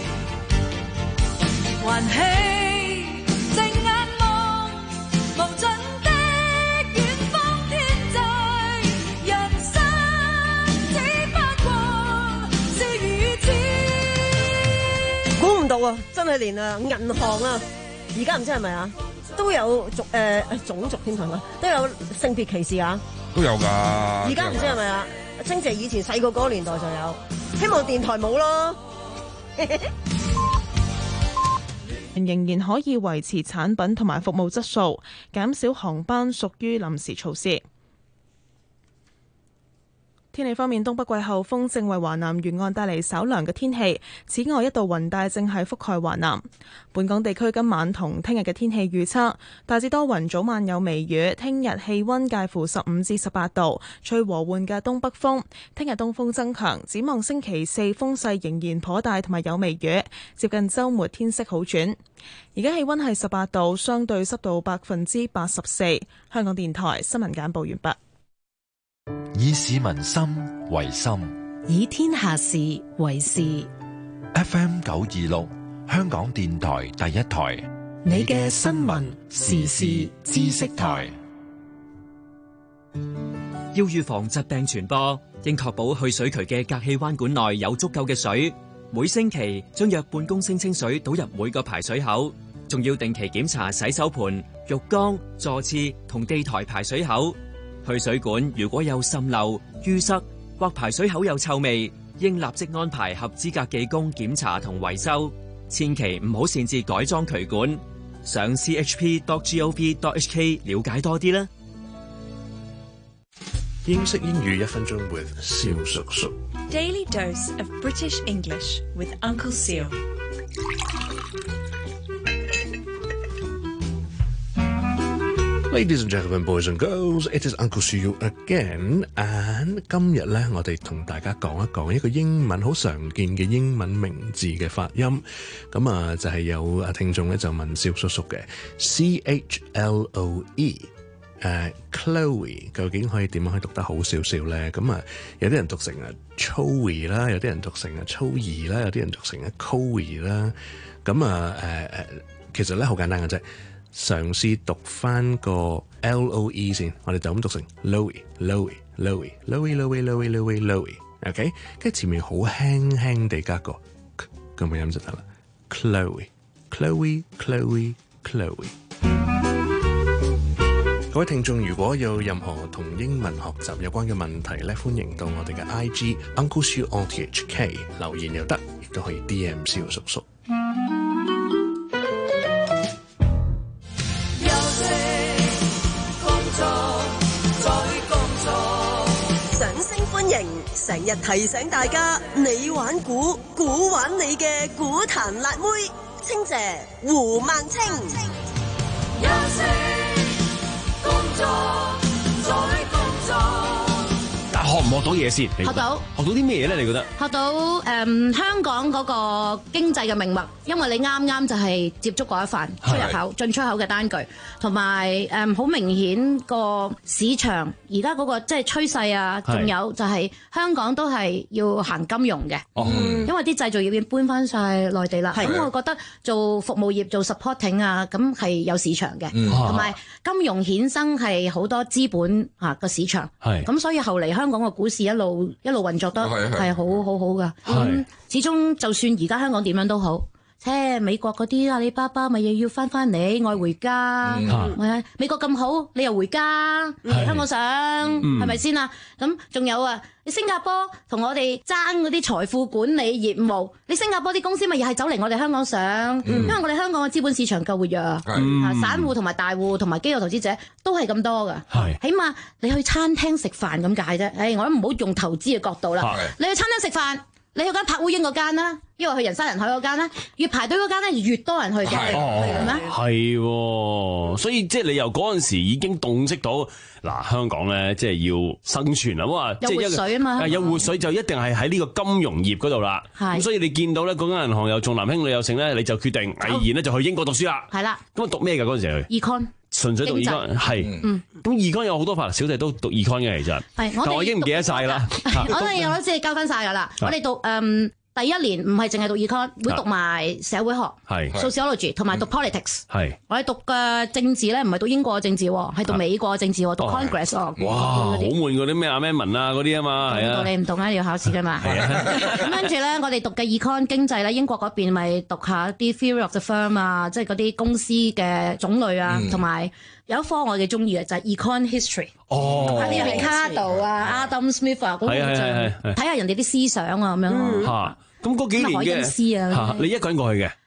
還起正眼望無盡的遠方天際，人生只不過是如此。 估唔到啊！真係連啊銀行啊〜而家唔知係咪啊，都有族誒、呃、種族添係嘛，都有性別歧視啊， 都有㗎。 而家唔知係咪啊？清姐以前細個嗰個年代就有，希望電台冇咯。 仍然可以維持產品同埋服務質素，減少航班屬於臨時措施。天氣方面，東北季候風正為華南沿岸帶嚟稍涼嘅天氣。此外，一道雲帶正係覆蓋華南。本港地區今晚同聽日嘅天氣預測大致多雲，早晚有微雨。聽日氣溫介乎十五至十八度，吹和緩嘅東北風。聽日東風增強，展望星期四風勢仍然頗大，同埋有微雨。接近週末天色好轉。而家氣溫係十八度，相對濕度百分之八十四。香港電台新聞簡報完畢。 以市民心為心， 以天下事為事。 F M 九二六，香港電台第一台， 你嘅新聞時事知識台。 要預防疾病傳播，應確保去水渠嘅隔氣彎管內有足夠嘅水。每星期將約半公升清水倒入每個排水口，仲要定期檢查洗手盆、浴缸、座廁同地台排水口。去水管如果有滲漏、淤塞或排水口有臭味，應立即安排合資格技工檢查同維修，千祈唔好擅自改裝渠管。上 c h p dot gov dot h k 了解多啲啦。 英式英語一分鐘 with 蕭叔叔。 Daily dose of British English with Uncle Seal。 Ladies and gentlemen, boys and girls, it is Uncle Siu again. And 今日咧，我哋同大家講一講一個英文好常見嘅英文名字嘅發音。咁啊，就係有啊聽眾咧就問蕭叔叔嘅 C H L O E， 誒 Chloe 究竟可以點樣可以讀得好少少咧？咁啊，有啲人讀成啊 Chloe 啦，有啲人讀成啊 Chloe 啦，有啲人讀成啊 Chloe 啦。咁啊誒誒，其實咧好簡單嘅啫。嘗試讀翻個 L O E 先，我哋就咁讀成 Loey，Loey，Loey，Loey，Loey，Loey，Loey，OK， 跟住前面好輕輕地加個咁嘅音就得啦 ，Chloe，Chloe，Chloe，Chloe。各位聽眾，如果有任何同英文學習有關嘅問題咧，歡迎到我哋嘅 I G Uncle Siu O T H K 留言又得，亦都可以 D M 蕭叔叔。 成日提醒大家，你玩股，股玩你嘅股壇辣妹，清姐胡孟青。休息工作再工作。 但學唔學到嘢先？ 學到。 學到啲咩嘢咧？你覺得？ 學到誒、嗯、香港嗰個經濟嘅命脈，因為你啱啱就係接觸過一範出入口、進出口嘅單據，同埋誒好明顯個市場而家嗰個即係趨勢啊，仲有就係香港都係要行金融嘅、嗯，因為啲製造業要搬翻晒內地啦。咁我覺得做服務業做 supporting 啊，咁係有市場嘅，同埋、嗯、金融衍生係好多資本啊個市場。咁所以後嚟香港個股市一路一路運作得係好好好噶。咁始終就算而家香港點樣都好，切美國嗰啲阿里巴巴咪又要翻翻嚟愛回家，嗯、美國咁好，你又回家嚟香港上，係咪先啊？咁仲有啊，你新加坡同我哋爭嗰啲財富管理業務，你新加坡啲公司咪又係走嚟我哋香港上，嗯、因為我哋香港嘅資本市場夠活躍，嗯、散戶同埋大戶同埋機構投資者都係咁多噶，起碼你去餐廳食飯咁解啫。誒，我都唔好用投資嘅角度啦，你去餐廳食飯。你去間柏烏英嗰間啦，因為去人山人海嗰間咧，越排隊嗰間咧越多人去嘅，係咩？係喎，所以即係你由嗰陣時已經洞悉到，嗱香港咧即係要生存啊！哇， 有活水啊嘛， 有活水就一定係喺呢個金融業嗰度啦。咁所以你見到咧嗰間銀行又重男輕女又成咧，你就決定毅然咧就去英國讀書啦。係啦，咁啊讀咩㗎嗰陣時去 ？Econ。純粹讀 econ 係，咁 econ 有好多法，小弟都讀 econ 嘅其實，但我已經唔記得晒啦。 我哋我都即係交翻晒噶啦。我哋讀誒、嗯、第一年唔係淨係讀 econ， 會讀埋社會學、sociology 同埋讀 politics。係我哋讀嘅政治咧，唔係讀英國嘅政治，係讀美國嘅政治，讀 Congress。 哇，好悶嗰啲咩阿 Amendment 啊嗰啲啊嘛，係啊。 你唔讀啊，要考試噶嘛。咁跟住咧，我哋讀嘅 econ 經濟咧，英國嗰邊咪讀下啲 theory of the firm 啊，即係嗰啲公司嘅種類啊，同埋。有一科我幾中意嘅就係 Econ History，哦，睇啲 Ricardo 啊、Adam Smith 啊，嗰個就睇下人哋啲思想啊咁樣。嚇，咁嗰幾年嘅，你一個人過去嘅？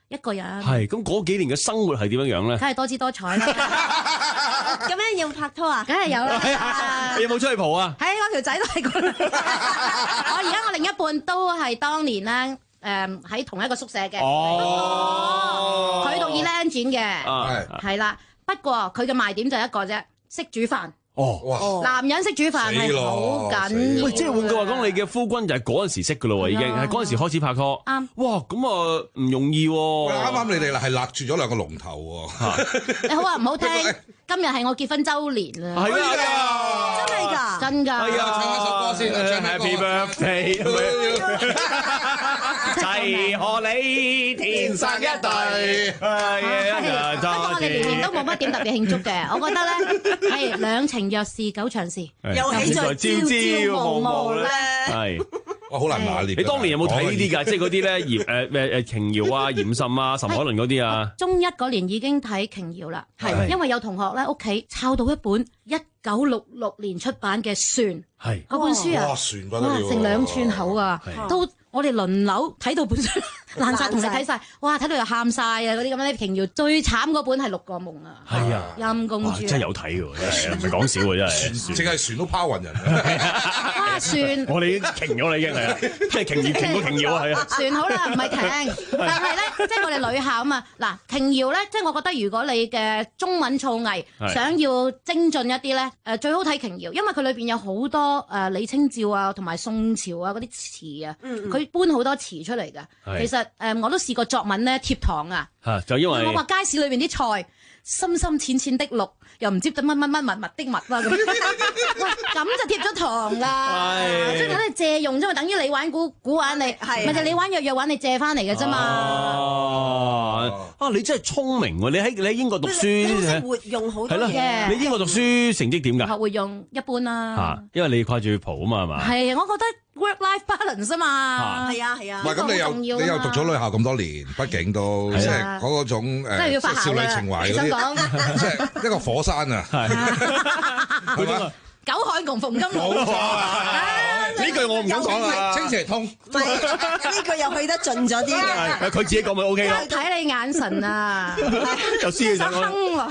一個人。 係咁嗰幾年嘅生活係點樣樣咧？ 梗係多姿多彩啦。 咁樣要拍拖啊？ 梗係有啦。 你有冇出去蒲啊？ 係我條仔都係嗰類。我而家我另一半都係當年咧。誒喺同一個宿舍嘅，佢讀 Elang 嘅，係啦。不過佢嘅賣點就一個啫，識煮飯。 哦，哇！ 男人識煮飯係好緊要。 喂，即係換句話講，你嘅夫君就係嗰陣時識㗎咯喎，已經係嗰陣時開始拍拖。 啱。 哇，咁啊唔容易喎。 啱啱你哋啦，係勒住咗兩個龍頭喎。 你好啊，唔好聽。今日係我結婚週年啊！ 係啊， 真係㗎， 真㗎。 係啊，唱一首歌先 ，Happy Birthday，齊賀你天生一對。 不過我哋年年都冇乜點特別慶祝嘅，我覺得咧係兩情若是久長時， 又喜在朝朝暮暮咧。 係。 我好難拿捏。 你當年有冇睇呢啲㗎？即係嗰啲咧，嚴誒誒誒瓊瑤啊、嚴沁啊、岑凱倫嗰啲啊。 中一嗰年已經睇瓊瑤啦，係因為有同學咧屋企抄到一本一九六六年出版嘅《船》， 係嗰本書啊， 哇，船不得了， 哇，成兩寸厚啊，都我哋輪流睇到本書爛晒，同你睇晒，哇，睇到又喊晒啊嗰啲咁咧。瓊瑤最慘嗰本係《六個夢》啊， 係啊， 陰公豬真係有睇喎，真係唔係講笑喎，真係。 淨係船都拋暈人。 哇，船！ 我哋已經停咗啦，已經係啊，即係瓊瑤停過瓊瑤啊，係啊。 船好啦，唔係停，但係咧，即係我哋女校啊嘛。嗱，瓊瑤咧，即係我覺得如果你嘅中文造詣想要精進一啲咧，誒最好睇瓊瑤，因為佢裏邊有好多誒李清照啊，同埋宋朝啊嗰啲詞啊，佢搬好多詞出嚟㗎。其實誒我都試過作文咧貼堂啊， 就因為我話街市裏邊啲菜深深淺淺的綠，又唔知得乜乜乜密密的密啦咁，哇咁就貼咗堂啦，即係你借用啫嘛，等於你玩古古玩你，咪就你玩弱弱玩你借翻嚟嘅啫嘛。 啊，你真係聰明喎！你喺你喺英國讀書， 識活用好多嘢。 你英國讀書成績點㗎？ 學活用一般啦。 嚇，因為你掛住蒲啊嘛，係嘛？ 係，我覺得 work-life balance 啊嘛。 係啊係啊。 唔係咁，你又你又讀咗女校咁多年，畢竟都即係嗰嗰種誒少女情懷嗰啲，即係一個火山啊！係嘛？ 久旱窮逢甘露。 冇錯啊！ 呢句我唔敢講啊！ 清邪通。 呢句又去得盡咗啲嘅。 係佢自己講咪 O K 咯。 睇你眼神啊！ 就輸咗啦。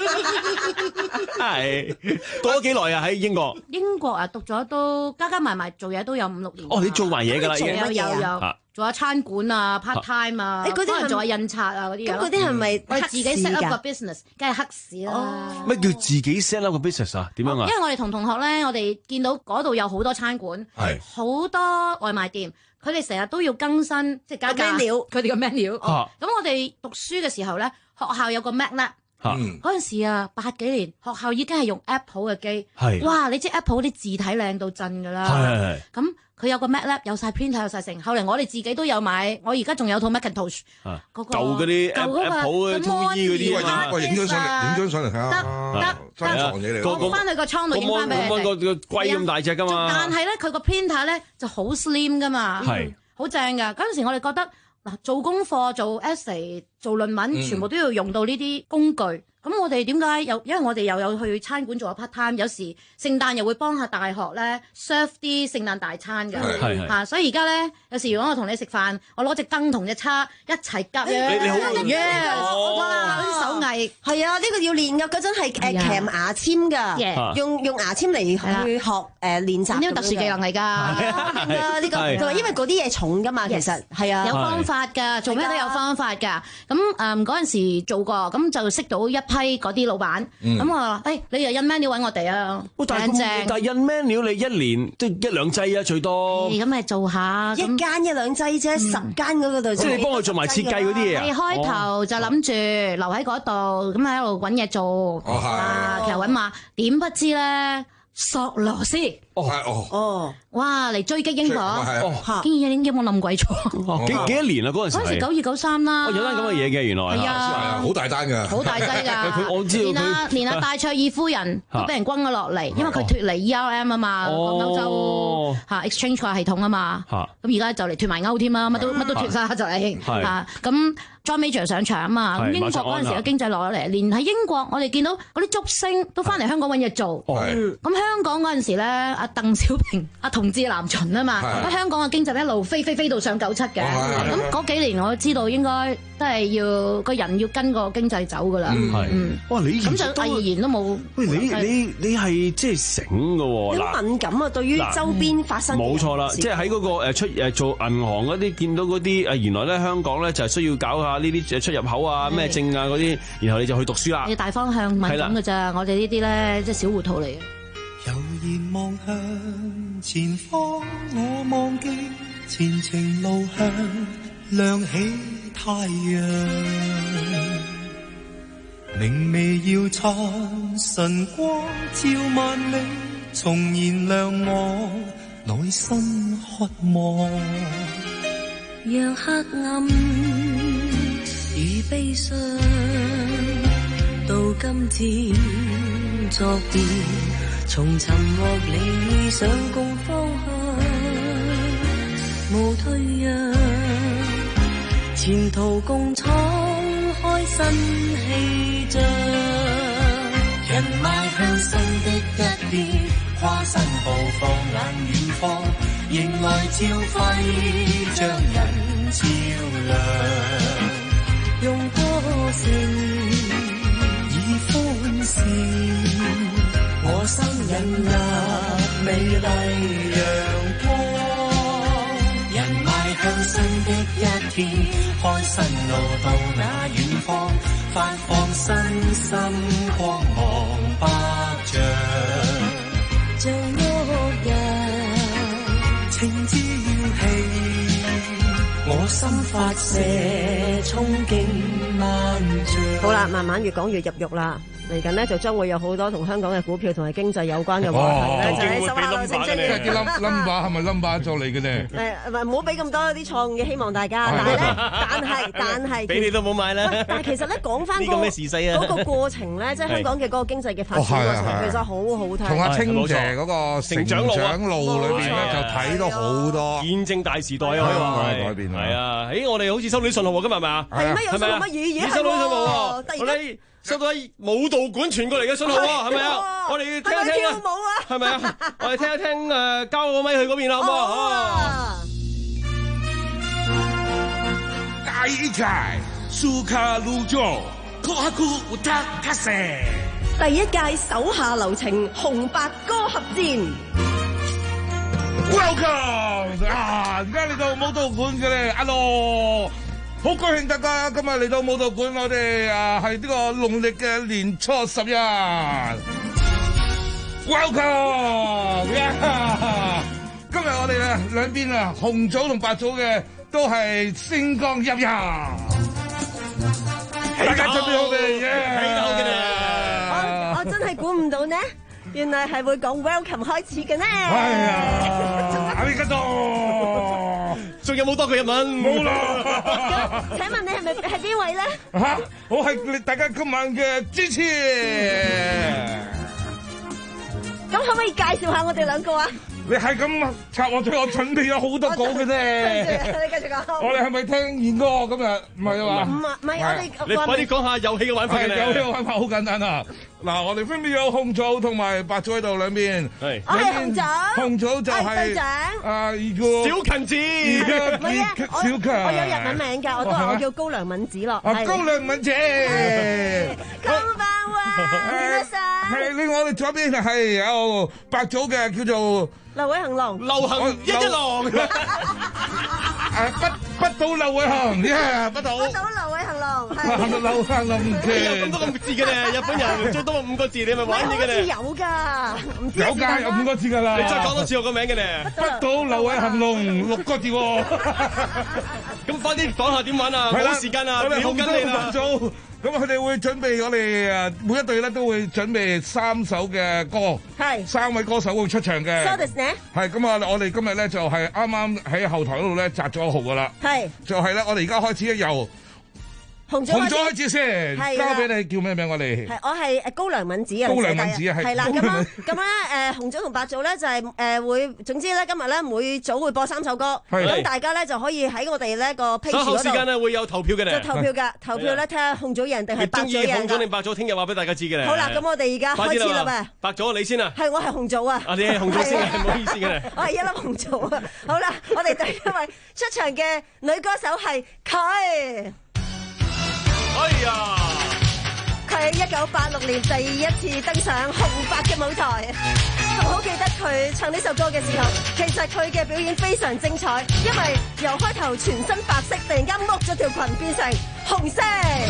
係讀咗幾耐啊？喺英國。 英國啊，讀咗都加加埋埋做嘢都有五六年。 哦，你做埋嘢㗎啦，已經。 有有有。做下餐館啊 part time 啊，誒嗰啲人做下印刷啊嗰啲。 咁嗰啲係咪我哋自己 set up 個 business，梗係黑市啦。 咩叫自己 set up 個 business 啊？點樣啊？ 因為我哋同同學咧，我哋見到嗰度有好多餐館，係好多外賣店，佢哋成日都要更新，即係加加料，佢哋個 menu。咁我哋讀書嘅時候咧，學校有個 MacLab。嗰陣時啊，八幾年學校已經係用 Apple 嘅機，哇！你知 Apple 啲字體靚到震㗎啦。咁佢有個 MacLab，有晒 printer，有晒成。後嚟我哋自己都有買，我而家仲有套 Macintosh 嗰個舊嗰啲 Apple 嘅 two E 嗰啲啊， 我影張相嚟，影張相嚟睇下。 得得珍藏嘢嚟。 我翻去個倉度影翻俾你哋。 個個龜咁大隻㗎嘛。 但係咧，佢個 printer 咧就好 slim 㗎嘛，好正㗎。嗰陣時我哋覺得嗱，做功課、做 essay、做論文，全部都要用到呢啲工具。咁我哋點解又？因為我哋又有去餐館做下 part time，有時聖誕又會幫下大學咧 serve 啲聖誕大餐㗎，嚇！所以而家咧，有時如果我同你食飯，我攞隻羹同隻叉一齊夾嘅， 你你好 ，yes，哇！啲手藝係啊，呢個要練㗎，嗰陣係誒鉗牙籤㗎，用用牙籤嚟去學誒練習， 呢個特殊技能嚟㗎， 呢個同埋因為嗰啲嘢重㗎嘛，其實係啊， 有方法㗎，做咩都有方法㗎。咁誒嗰陣時做過，咁就識到一批嗰啲老闆，咁我話：誒，你又印 menu 揾我哋啊，靚正。 但係印 menu 你一年即係一兩劑啊，最多。 咁咪做下， 一間一兩劑啫，十間嗰度。 即係你幫佢做埋設計嗰啲嘢啊？ 你開頭就諗住留喺嗰度，咁喺度揾嘢做，啊，其實揾馬，點不知咧，索羅斯。 哦，哦， 哦，哇！嚟追擊英國，竟然英英國冧鬼咗， 幾幾多年啊？嗰陣時嗰陣時九二九三啦， 有單咁嘅嘢嘅原來係啊， 好大單㗎， 好大劑㗎。 我知道連阿連阿戴卓爾夫人都俾人轟咗落嚟，因為佢脱離 E R M 啊嘛，歐洲嚇 exchange 系統啊嘛，咁而家就嚟脱埋歐添啦，乜都乜都脱晒就嚟嚇咁。John Major 上場啊嘛，咁英國嗰陣時嘅經濟落咗嚟，連喺英國我哋見到嗰啲竹升都翻嚟香港揾嘢做。咁香港嗰陣時咧， 阿鄧小平、阿同志南巡啊嘛，咁香港嘅經濟一路飛飛飛到上九七嘅，咁嗰幾年我知道應該都係要個人要跟個經濟走噶啦。嗯， 哇！你咁就毅然都冇。 喂，你你你係即係醒㗎喎。 你好敏感啊，對於周邊發生嘅冇錯啦，即係喺嗰個誒出誒做銀行嗰啲見到嗰啲誒原來咧香港咧就係需要搞下呢啲出入口啊咩證啊嗰啲，然後你就去讀書啦。 你大方向敏感㗎咋，我哋呢啲咧即係小糊塗嚟嘅。 悠然望向前方，我忘記前程路向，亮起太陽。明媚耀燦晨光，照萬里，重燃亮我內心渴望。 讓黑暗與悲傷到今天作別，從尋獲理想共方向，無退讓，前途共闖開新氣象。 人邁向新的一天，跨新步放眼遠方，迎來朝輝將人照亮。 用歌聲以歡笑，我心引入美麗陽光。人邁向新的一天，開新路到那遠方，發放身心光芒百丈。 像旭日情之耀氣，我心發射憧憬萬丈。 好啦，慢慢越講越入肉啦。嚟緊呢，就將會有好多同香港嘅股票同埋經濟有關嘅話題咧，就喺手下留情即係啲 number 係咪 number 做嚟嘅咧？ 誒唔係唔好俾咁多啲錯誤嘅希望大家，但係咧，但係但係， 俾你都冇買啦。 但係其實咧講翻嗰嗰個過程咧，即係香港嘅嗰個經濟嘅發展過程，其實好好睇。 同阿清姐嗰個成長路裏邊咧，就睇到好多見證大時代啊！可以話係改變係啊！誒，我哋好似收到啲信號喎，今日係咪啊？ 係咩？有收到乜嘢嘢？ 收到啲信號喎！我哋收到喺舞蹈館傳過嚟嘅信號喎，係咪啊？我哋聽一聽啊，係咪啊？我哋聽一聽誒，交個咪去嗰邊啦，好唔好？ 大一齊蘇卡魯佐，科哈庫烏塔卡西。 第一屆手下留情紅白歌合戰。 Welcome 啊！而家嚟到舞蹈館嘅咧，阿羅。好高興大家今日嚟到舞蹈館，我哋啊係呢個農曆嘅年初十一。Welcome！ Yeah! 今日我哋啊兩邊啊紅組同白組嘅都係星光熠熠。大家準備好未？ 睇到嘅啦！ 我我真係估唔到呢，原來係會講 Welcome 開始嘅呢。 係啊，阿里加多。 仲有冇多句日文？ 冇啦。 請問你係咪係邊位咧？ 嚇！我係你大家今晚嘅主持。 咁可唔可以介紹下我哋兩個啊？ 你係咁插我嘴，我準備咗好多稿嘅啫。 你繼續講。 我哋係咪聽燕歌今日？唔係啊嘛。 唔係唔係，我哋你快啲講下遊戲嘅玩法嘅。 遊戲嘅玩法好簡單啊！嗱，我哋分別有紅組同埋白組喺度兩邊。 係。我係紅組。 紅組就係隊長。啊，二個。 小芹子。 唔係啊，小強。我有日文名㗎，我都話我叫高粱敏子咯。 啊，高粱敏姐。 こんばんは。皆さん。 係，另外我哋左邊係有白組嘅叫做。 劉偉恒龍， 流行一一郎， 誒不不倒劉偉恒，呀不倒， 不倒劉偉恒龍， 係劉偉恒嘅， 咁多個字嘅咧，日本人最多五個字，你咪玩嘢嘅咧， 有㗎，唔知有㗎，有五個字㗎啦， 你再講多次我個名嘅咧， 不倒劉偉恒龍六個字喎， 咁快啲講下點玩啊，冇時間啊， 我哋秒緊你啦。 咁佢哋會準備我哋誒每一隊咧都會準備三首嘅歌， 係三位歌手會出場嘅。 そうですね。 係咁啊！我哋今日咧就係啱啱喺後台嗰度咧擲咗號噶啦。 係。 就係咧，我哋而家開始由紅組紅組開始先， 係交俾你叫咩名？我哋係我係誒高粱敏子啊， 高粱敏子啊， 係啦咁樣咁咧誒紅組同白組咧就係誒會總之咧今日咧每組會播三首歌，咁大家咧就可以喺我哋呢個 page 嗰度。 稍後時間咧會有投票嘅咧， 就投票㗎，投票咧睇下紅組贏定係白組贏。 中意紅組定白組？聽日話俾大家知嘅咧。 好啦，咁我哋而家開始啦噃。 白組你先啊。 係我係紅組啊。 啊，你係紅組先啊，唔好意思嘅。 我係一粒紅組啊。好啦，我哋第一位出場嘅女歌手係佢。 哎呀！ 佢喺一九八六年第一次登上紅白嘅舞台，仲好記得佢唱呢首歌嘅時候，其實佢嘅表演非常精彩，因為由開頭全身白色，突然間剝咗條裙變成紅色。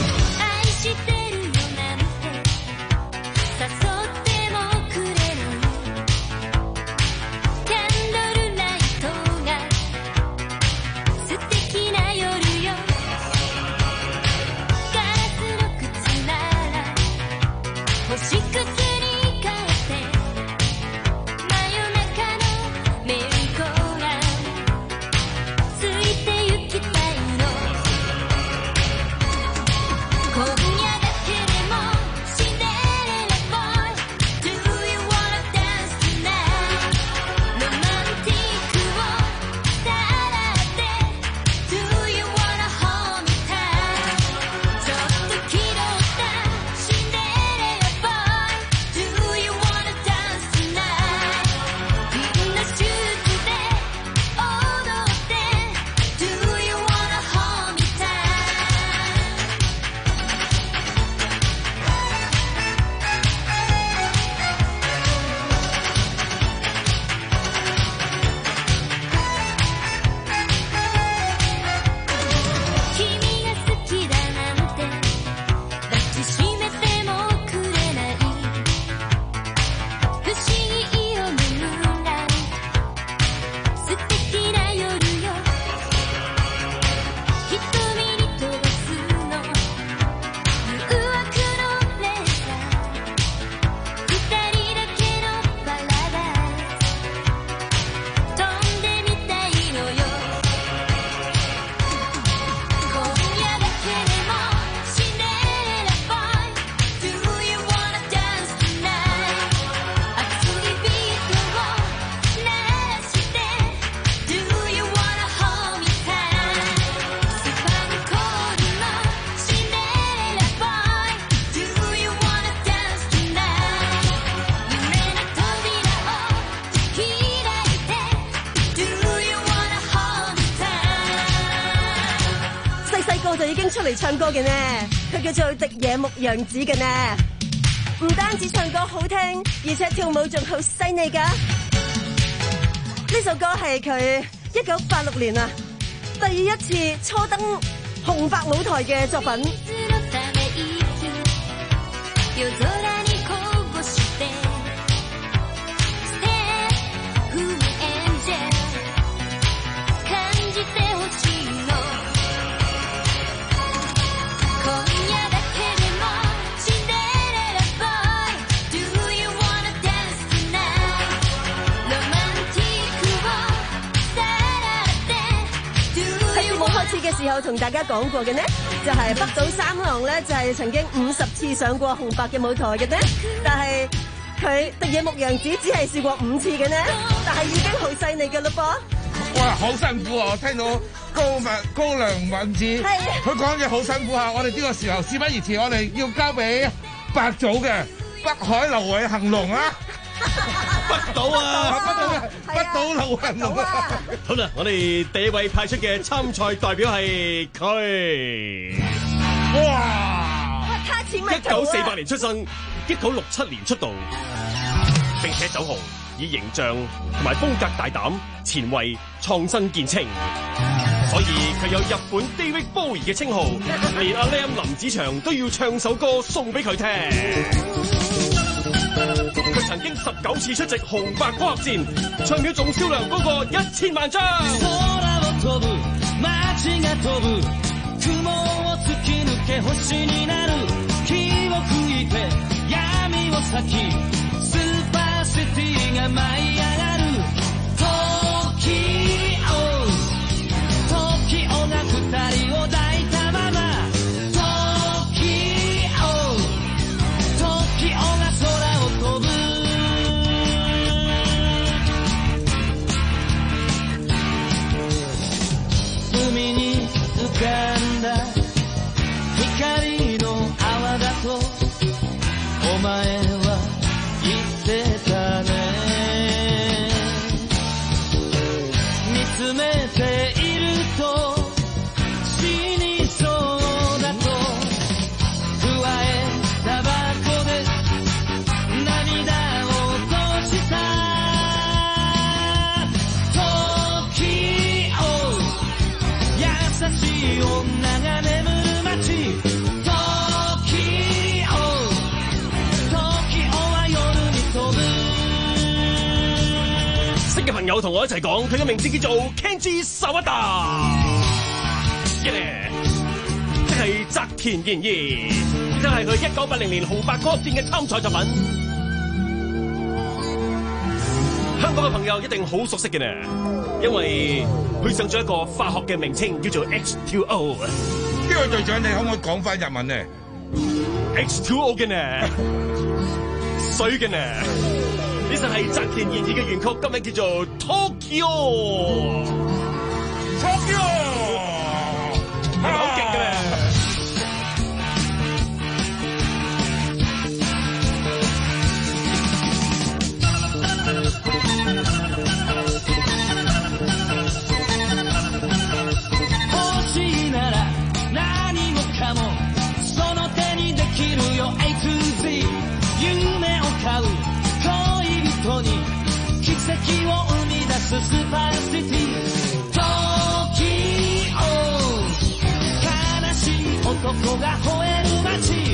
就已經出嚟唱歌嘅呢，佢叫做荻野目洋子嘅呢，唔單止唱歌好聽，而且跳舞仲好犀利噶。呢首歌係佢一九八六年啊第一次初登紅白舞台嘅作品。嘅時候同大家講過嘅呢，就係、是、北島三郎咧，就係、是、曾經五十次上過紅白嘅舞台嘅呢，但係佢荻野目洋子只係試過五次嘅呢，但係已經好犀利嘅嘞噃。 哇，好辛苦啊！我聽到高敏高粱敏子，佢講嘢好辛苦啊！我哋呢個時候事不宜遲，我哋要交俾白組嘅北海劉偉恒龍啊！ 北島啊， 北島啊，北島劉偉龍啊！ 好啦，我哋第一位派出嘅參賽代表係佢。哇！一九四八年出生，一九六七年出道，並且走紅，以形象同埋風格大膽、前衛、創新見稱，所以佢有日本 David Bowie 嘅稱號，連阿 Lam 林子祥都要唱首歌送俾佢聽。佢曾經十九次出席紅白歌合戰，唱片總銷量高過一千萬張。 友同我一齊講，佢嘅名字叫做 Kenji Sawada， yeah， 即係澤田研二，亦都係佢一九八零年紅白歌戰嘅參賽作品。香港嘅朋友一定好熟悉嘅呢，因為佢上咗一個化學嘅名稱叫做 H 二 O。 呢位隊長，你可唔可以講翻日文呢 ？H 二 O 嘅呢，水嘅呢，呢首係澤田研二嘅原曲，今日叫做 Tokyo。Tokyo 係咪好勁嘅咧？ 奇跡を生み出すスーパーシティ Tokyo 悲しい男が吠える街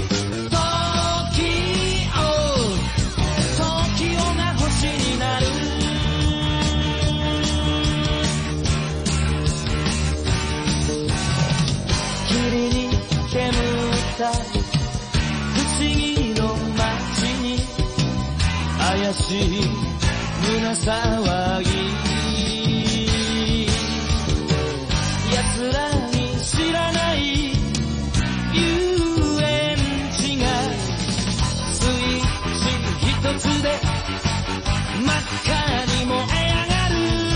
Tokyo Tokyo が星になる霧に煙った不思議の街に怪しい胸騒ぎ奴らに知らない遊園地がスイッチ一つで真っ赤に燃え上がる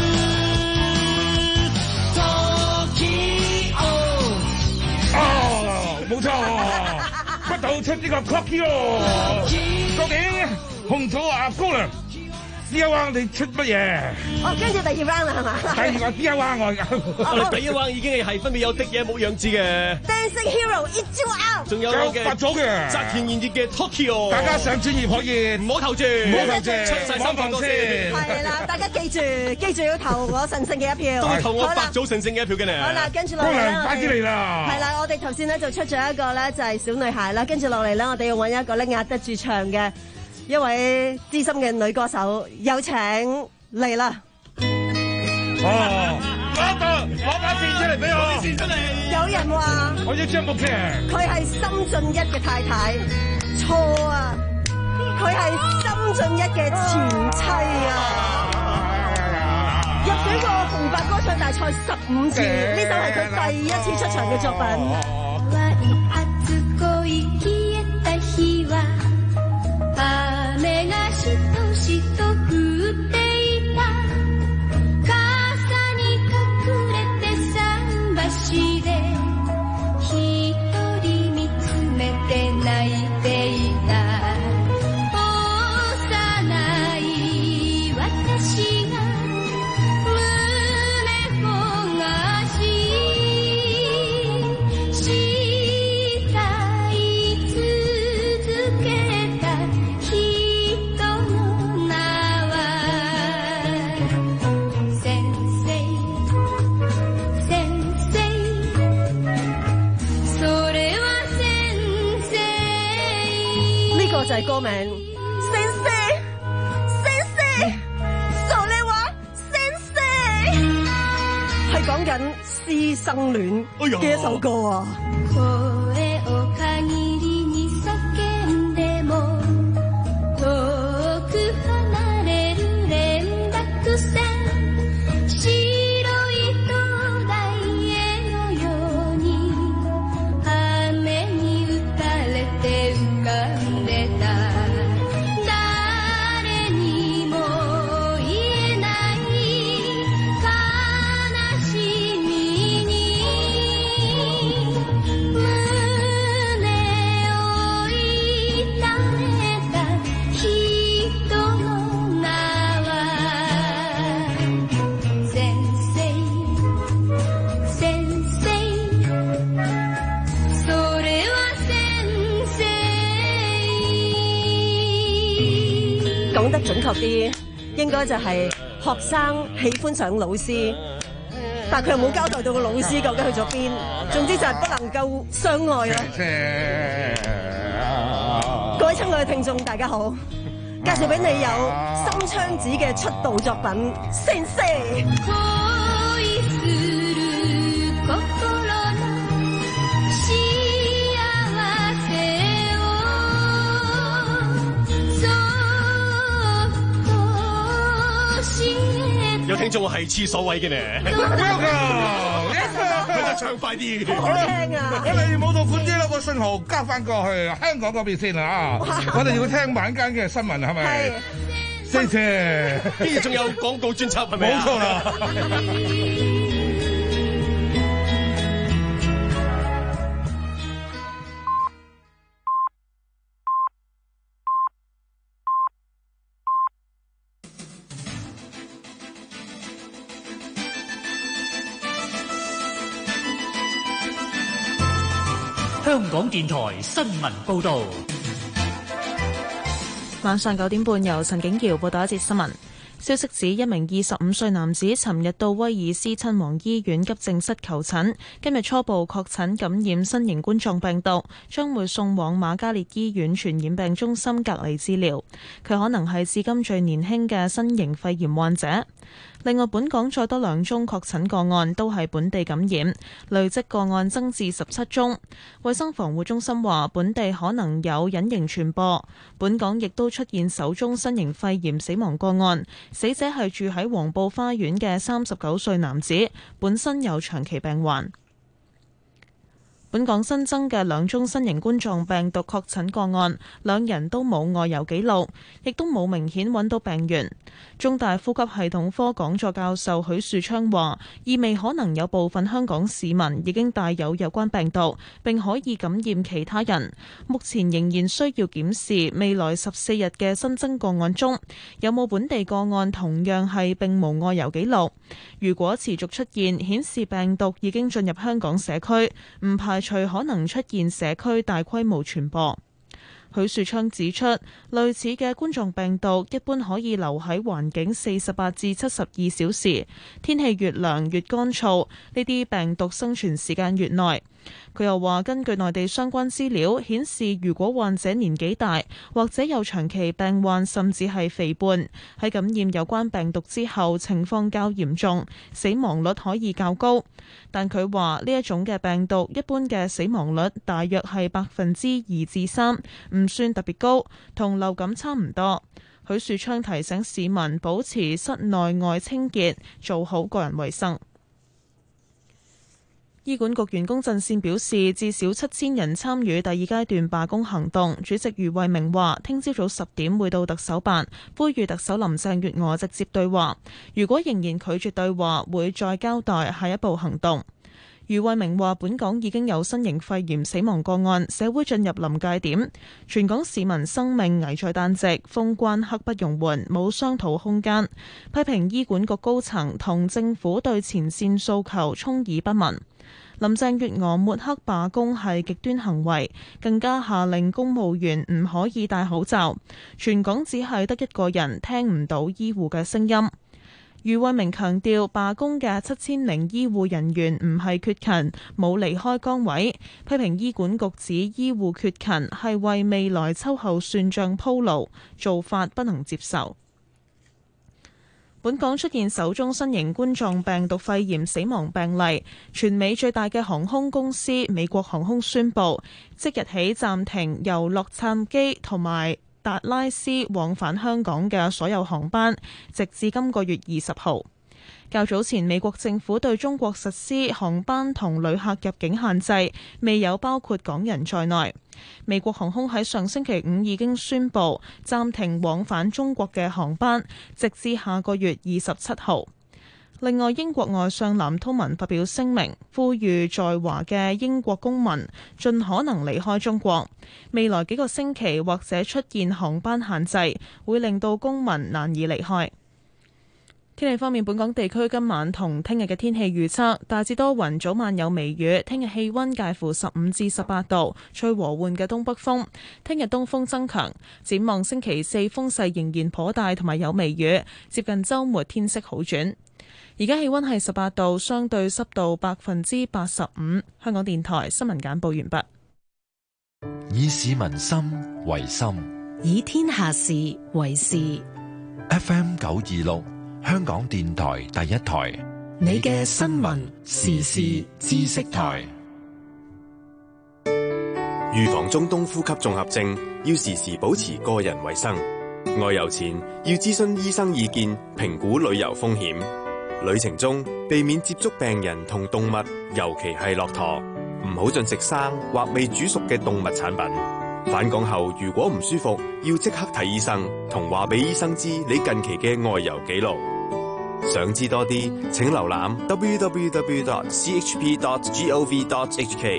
Tokyo 哦，冇錯，不到出呢個 Tokyo， 究竟紅土阿姑娘D一 round 你出乜嘢？ 哦，跟住第二 round 啦，係嘛？ 第二個 D 一 round 我我哋第一 round 已經係分別有的嘢冇樣子嘅 Dancing Hero 一招 out， 仲有我嘅發咗嘅澤田研二嘅 Tokyo。大家上專業可以唔好投注， 唔好投注， 出晒三份先。 係啦，大家記住，記住要投我神聖嘅一票， 都投我白組神聖嘅一票嘅呢。 好啦，跟住落嚟咧， 快啲嚟啦！ 係啦，我哋頭先咧就出咗一個咧就係小女孩啦，跟住落嚟咧我哋要揾一個咧壓得住場嘅。一位資深嘅女歌手，有請嚟啦！ 哦，攞個攞把扇出嚟俾我！扇出嚟！ 有人話我要張木劇， 佢係深進一嘅太太，錯啊！佢係深進一嘅前妻啊！入選過紅白歌唱大賽十五次，呢首係佢第一次出場嘅作品。雨がしとしと降っていた傘に隠れて桟橋で一人見つめて泣いていた幼い私が胸焦がし慕い続けた就係歌名，先生，先生，所以話先生，係講緊師生戀嘅一首歌啊。講得準確啲，應該就係學生喜歡上老師，但佢又冇交代到個老師究竟去咗邊。總之就係不能夠相愛咯。各位親愛嘅聽眾，大家好， 介紹俾你有心槍子嘅出道作品《先生》。 有聽眾係廁所位嘅呢，佢就唱快啲， 好聽啊！ 我哋舞蹈館啲啦，個信號交翻過去香港嗰邊先啊！我哋要聽晚間嘅新聞係咪？係。謝謝。 跟住仲有廣告專輯係咪？ 冇錯啦。 香港電台新聞報導。 晚上九點半，由陳景瑤報道一節新聞。消息指，一名二十五歲男子尋日到威爾斯親王醫院急症室求診，今日初步確診感染新型冠狀病毒，將會送往瑪嘉烈醫院傳染病中心隔離治療。佢可能係至今最年輕嘅新型肺炎患者。另外，本港再多兩宗確診個案，都係本地感染，累積個案增至十七宗。衛生防護中心話，本地可能有隱形傳播。本港亦都出現首宗新型肺炎死亡個案，死者係住喺黃埔花園嘅三十九歲男子，本身有長期病患。本港新增嘅兩宗新型冠狀病毒確診個案，兩人都冇外遊記錄，亦都冇明顯揾到病源。中大呼吸系統科講座教授許樹昌話，意味可能有部分香港市民已經帶有有關病毒，並可以感染其他人。目前仍然需要檢視未來十四日嘅新增個案中，有冇本地個案同樣係並無外遊記錄。如果持續出現顯示病毒已經進入香港社區，唔排除可能出現社區大規模傳播。許樹昌指出，類似嘅冠狀病毒一般可以留喺環境四十八至七十二小時，天氣越涼越乾燥，呢啲病毒生存時間越耐。佢又話，根據內地相關資料顯示，如果患者年紀大或者有長期病患，甚至係肥胖，喺感染有關病毒之後情況較嚴重，死亡率可以較高。但佢話呢一種嘅病毒一般嘅死亡率大約係百分之二至三，唔算特別高，同流感差唔多。許樹昌提醒市民保持室內外清潔，做好個人衛生。醫管局員工陣線表示，至少七千人參與第二階段罷工行動。主席余慧明話，聽朝早十點會到特首辦，呼籲特首林鄭月娥直接對話。如果仍然拒絕對話，會再交代下一步行動。余慧明話，本港已經有新型肺炎死亡個案，社會進入臨界點，全港市民生命危在旦夕，封關刻不容緩，冇商討空間。批評醫管局高層同政府對前線訴求充耳不聞。林鄭月娥抹黑罷工係極端行為，更加下令公務員唔可以戴口罩。全港只係得一個人聽唔到醫護嘅聲音。余慧明強調，罷工嘅七千名醫護人員唔係缺勤，冇離開崗位。批評醫管局指醫護缺勤係為未來秋後算賬鋪路，做法不能接受。本港出現首宗新型冠狀病毒肺炎死亡病例，全美最大嘅航空公司美國航空宣布，即日起暫停由洛杉磯同埋達拉斯往返香港嘅所有航班，直至今個月二十號。較早前，美國政府對中國實施航班同旅客入境限制，未有包括港人在內。美國航空喺上星期五已經宣布暫停往返中國嘅航班，直至下個月二十七號。另外，英國外相藍韜文發表聲明，呼籲在華嘅英國公民盡可能離開中國。未來幾個星期或者出現航班限制，會令到公民難以離開。天氣方面，本港地區今晚同聽日嘅天氣預測大致多雲，早晚有微雨。聽日氣溫介乎十五至十八度，吹和緩嘅東北風。聽日東風增強，展望星期四風勢仍然頗大，同埋有微雨。接近周末天色好轉。而家氣溫係十八度，相對濕度百分之八十五。香港電台新聞簡報完畢。 以市民心為心， 以天下事為事。 F M 九二六香港電台第一台， 你嘅新聞時事知識台。 預防中東呼吸綜合症，要時時保持個人衛生。外遊前要諮詢醫生意見，評估旅遊風險。旅程中避免接觸病人同動物，尤其係駱駝。唔好進食生或未煮熟嘅動物產品。返港後如果唔舒服，要即刻睇醫生，同話俾醫生知你近期嘅外遊記錄。想知多啲，請瀏覽 w w w dot c h p dot gov dot h k。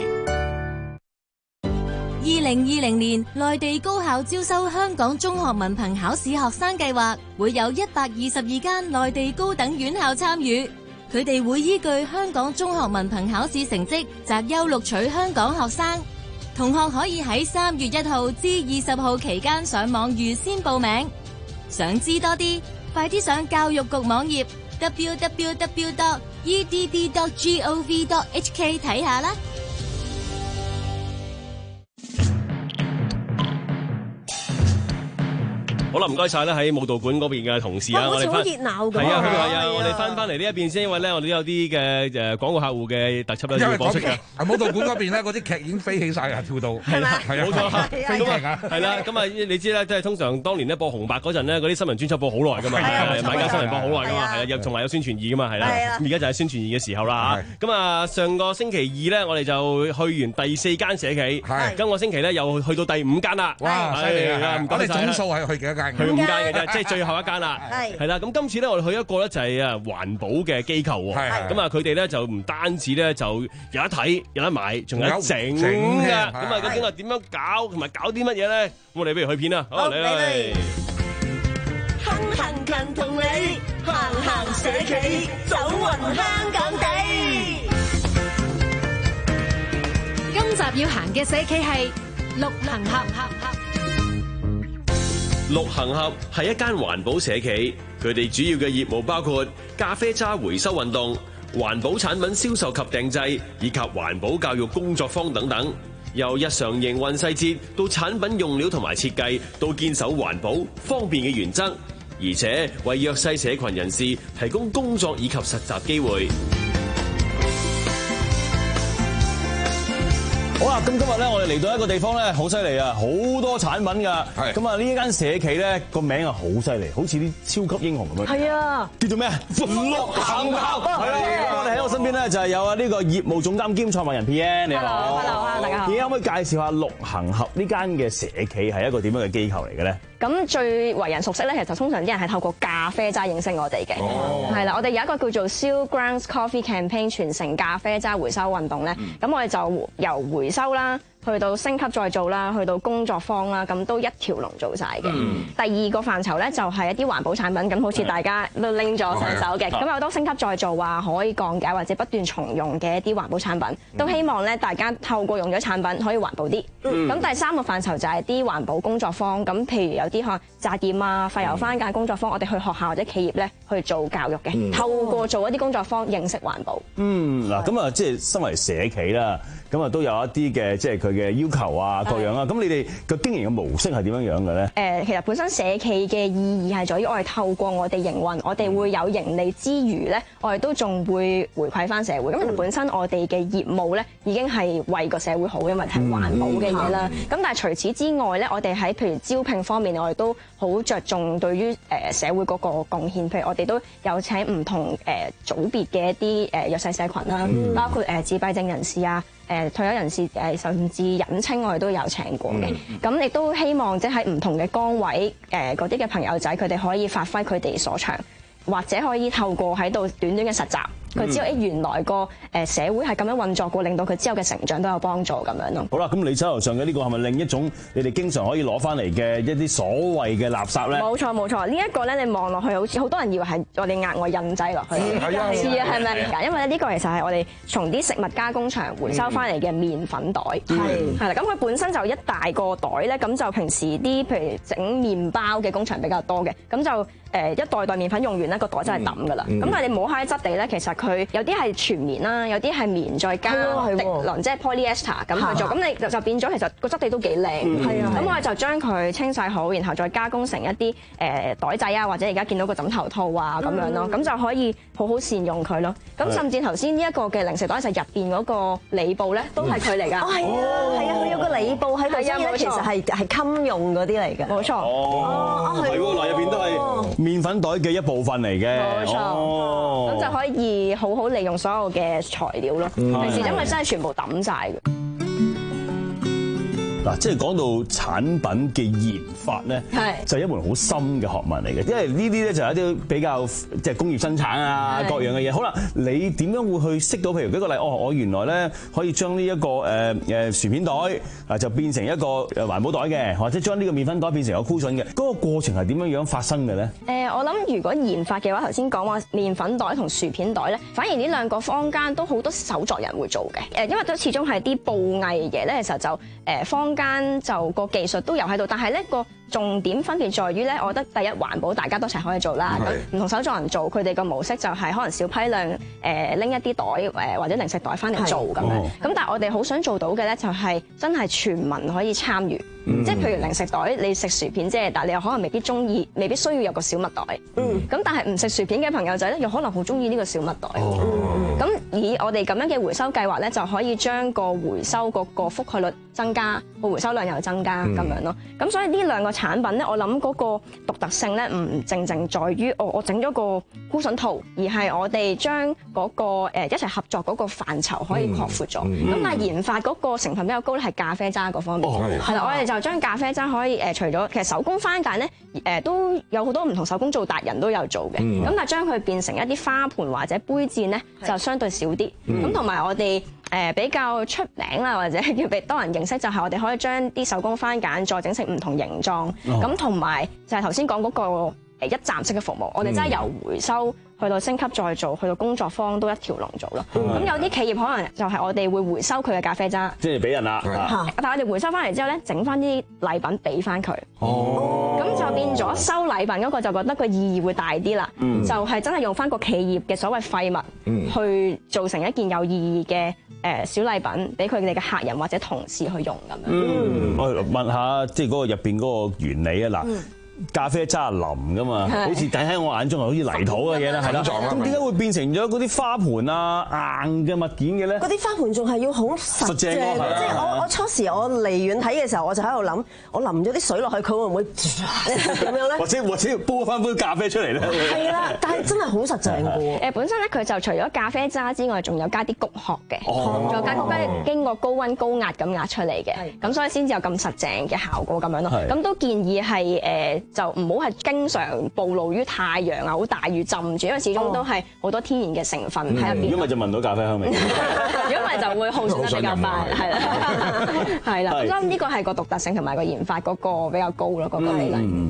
二零二零年內地高考招收香港中學文憑考試學生計劃，會有一百二十二間內地高等院校參與。佢哋會依據香港中學文憑考試成績擇優錄取香港學生。同學可以喺三月一號至二十號期間上網預先報名。想知多啲，快啲上教育局網頁 w w w dot e d d dot gov dot h k 睇下啦。 好啦，唔該晒啦，喺舞蹈館嗰邊嘅同事啊， 我哋好熱翻鬧㗎。 係啊，係啊，我哋翻翻嚟呢一邊先，因為咧我哋都有啲嘅誒廣告客戶嘅特輯咧要播出嘅。 舞蹈館嗰邊咧，嗰啲劇已經飛起晒啊，跳到係啦， 係啊， 冇錯， 飛劇啊， 係啦，咁啊你知咧，即係通常當年咧播紅白嗰陣咧，嗰啲新聞專輯播好耐噶嘛，買家新聞播好耐噶嘛，係啊，又仲係有宣傳意噶嘛，係啦，而家就係宣傳意嘅時候啦嚇。咁啊，上個星期二咧，我哋就去完第四間社企，今個星期咧又去到第五間啦。 哇，犀利啊！ 唔該晒。 我哋總數係去幾多間？ 去五間嘅啫。即係最後一間啦， 係係啦。咁今次咧，我哋去一個咧就係啊環保嘅機構喎。咁啊，佢哋咧就唔單止咧就有得睇有得買，仲有得整㗎。咁啊，究竟係點樣搞同埋搞啲乜嘢咧？我哋不如去片啦。好嚟嚟， 行行近同你行行社企，走勻香港地。 今集要行嘅社企係綠行俠。 綠行俠係一間環保社企，佢哋主要嘅業務包括咖啡渣回收運動、環保產品銷售及訂製，以及環保教育工作坊等等。由日常營運細節到產品用料同埋設計，都堅守環保方便嘅原則，而且為弱勢社群人士提供工作以及實習機會。 好啦，咁今日咧，我哋嚟到一個地方咧，好犀利啊，好多產品噶。係咁啊，呢一間社企咧個名啊好犀利，好似啲超級英雄咁樣。係啊，叫做咩啊？綠行俠。係啦，咁我哋喺我身邊咧就係有啊呢個業務總監兼創辦人 P N， 你好。Hello， 大家好。而家可唔可以介紹下綠行俠呢間嘅社企係一個點樣嘅機構嚟嘅咧？ 咁最為人熟悉咧，其實通常啲人係透過咖啡渣認識我哋嘅，係啦、哦。我哋有一個叫做 Seal Grounds Coffee Campaign 全城咖啡渣回收運動咧，咁、嗯、我哋就由回收啦，去到升級再造啦，去到工作坊啦，咁都一條龍做晒嘅。嗯、第二個範疇咧就係一啲環保產品，咁好似大家都拎咗上手嘅，咁有好多升級再造啊，可以降解或者不斷重用嘅一啲環保產品，嗯、都希望咧大家透過用咗產品可以環保啲。咁、嗯、第三個範疇就係啲環保工作坊，咁譬如有啲可能紮染啊、廢油番梘工作坊，我哋去學校或者企業咧去做教育嘅，嗯、透過做一啲工作坊認識環保。嗯， 嗱咁啊，即係身為社企啦，咁啊都有一啲嘅即係佢嘅要求啊各樣啊，咁你哋嘅經營嘅模式係點樣樣嘅咧？ 誒，其實本身社企嘅意義係在於我哋透過我哋營運，我哋會有盈利之餘咧，我哋都仲會回饋翻社會。咁、嗯、本身我哋嘅業務咧已經係為個社會好，因為係環保嘅嘢啦。咁、嗯、但係除此之外咧，我哋喺譬如招聘方面，我哋都好着重對於誒社會嗰個貢獻。譬如我哋都有請唔同誒組別嘅一啲誒弱勢社群啦，嗯、包括誒自閉症人士啊。誒退休人士誒甚至隱青我哋都有請過嘅，咁亦、嗯、都希望即係喺唔同嘅崗位誒嗰啲嘅朋友仔，佢哋可以發揮佢哋所長，或者可以透過喺度短短嘅實習。佢知道誒原來個誒社會係咁樣運作過，令到佢之後嘅成長都有幫助咁樣咯。好啦，咁你手頭上嘅呢個係咪另一種你哋經常可以攞翻嚟嘅一啲所謂嘅垃圾咧？冇錯冇錯，呢一個咧你望落去好似好多人以為係我哋額外印製落去，係啊係啊係咪？因為咧呢個其實係我哋從啲食物加工場回收翻嚟嘅麵粉袋，係係啦。咁佢本身就一大個袋咧，咁就平時啲譬如整麵包嘅工場比較多嘅，咁就誒一袋袋麵粉用完咧個袋真係抌㗎啦。咁但係你摸下啲質地咧，其實佢有啲係全棉啦，有啲係棉再加滌綸，即係 polyester 咁去做，咁你就就變咗其實個質地都幾靚。係啊，咁我哋就將佢清洗好，然後再加工成一啲誒袋仔啊，或者而家見到個枕頭套啊咁樣咯，咁就可以好好善用佢咯。咁甚至頭先呢一個嘅零食袋就入邊嗰個裏布咧，都係佢嚟㗎。 哦，係啊，係啊，佢有個裏布喺度，所以咧其實係係襟用嗰啲嚟嘅。冇錯。 哦，係喎，嗱入邊都係麵粉袋嘅一部分嚟嘅。 冇錯。 哦， 咁就可以好好利用所有嘅材料咯。平時因為真係全部抌晒嘅。 嗱，即係講到產品嘅研發咧，就係一門好深嘅學問嚟嘅，因為呢啲咧就係一啲比較即係工業生產啊各樣嘅嘢。好啦，你點樣會去識到？譬如舉個例，哦，我原來咧可以將呢一個誒誒薯片袋啊，就變成一個誒環保袋嘅，或者將呢個麵粉袋變成個 cushion 嘅，嗰個過程係點樣樣發生嘅咧？誒，我諗如果研發嘅話，頭先講話麵粉袋同薯片袋咧，反而呢兩個坊間都好多手作人會做嘅。誒，因為都始終係啲布藝嘅咧，其實就誒坊間就個技術都有喺度，但係咧個重點分別在於咧，我覺得第一環保大家都一齊可以做啦。咁唔同手作人做，佢哋個模式就係可能小批量誒拎一啲袋誒或者零食袋翻嚟做咁樣。咁但係我哋好想做到嘅咧，就係真係全民可以參與。即係譬如零食袋，你食薯片啫，但係你又可能未必中意，未必需要有個小麥袋。咁但係唔食薯片嘅朋友仔咧，又可能好中意呢個小麥袋。咁以我哋咁樣嘅回收計劃咧，就可以將個回收嗰個覆蓋率增加，個回收量又增加咁樣咯。咁所以呢兩個產品咧，我諗嗰個獨特性咧，唔淨淨在於我我整咗個菇筍套，而係我哋將嗰個誒一齊合作嗰個範疇可以擴闊咗。咁但係研發嗰個成分比較高咧，係咖啡渣嗰方面。係啦，我哋就將咖啡渣可以誒，除咗其實手工番梘咧誒都有好多唔同手工做達人都有做嘅。咁但係將佢變成一啲花盤或者杯墊咧，就相對少啲。咁同埋我哋誒比較出名啦，或者叫俾多人認識，就係我哋可以將啲手工番梘再整成唔同形狀。咁同埋就係頭先講嗰個誒一站式嘅服務，我哋真係由回收去到升級再做，去到工作坊都一條龍做咯。咁有啲企業可能就係我哋會回收佢嘅咖啡渣，即係俾人啦。 但係我哋回收翻嚟之後咧，整翻啲禮品俾翻佢。哦，咁就變咗收禮品嗰個就覺得個意義會大啲啦。嗯，就係真係用翻個企業嘅所謂廢物，嗯，去做成一件有意義嘅誒小禮品，俾佢哋嘅客人或者同事去用咁樣。 嗯，我問下即係嗰個入邊嗰個原理啊嗱。咖啡渣係腍噶嘛，好似睇喺我眼中係好似泥土嘅嘢啦，係啦。咁點解會變成咗嗰啲花盆啊硬嘅物件嘅咧？ 嗰啲花盆仲係要好實淨，即係我我初時我離遠睇嘅時候，我就喺度諗，我淋咗啲水落去，佢會唔會咁樣咧？ 或者或者煲翻杯咖啡出嚟咧？ 係啦，但係真係好實淨嘅喎。 誒本身咧，佢就除咗咖啡渣之外，仲有加啲穀殼嘅，仲有加穀加經過高溫高壓咁壓出嚟嘅，咁所以先至有咁實淨嘅效果咁樣咯。咁都建議係誒。就唔好係經常暴露於太陽啊，好大雨浸住，因為始終都係好多天然嘅成分喺入邊。 如果咪就聞到咖啡香味， 如果咪就會耗損得比較快，係啦，係啦。咁所以呢個係個獨特性同埋個研發嗰個比較高咯，嗰個比例。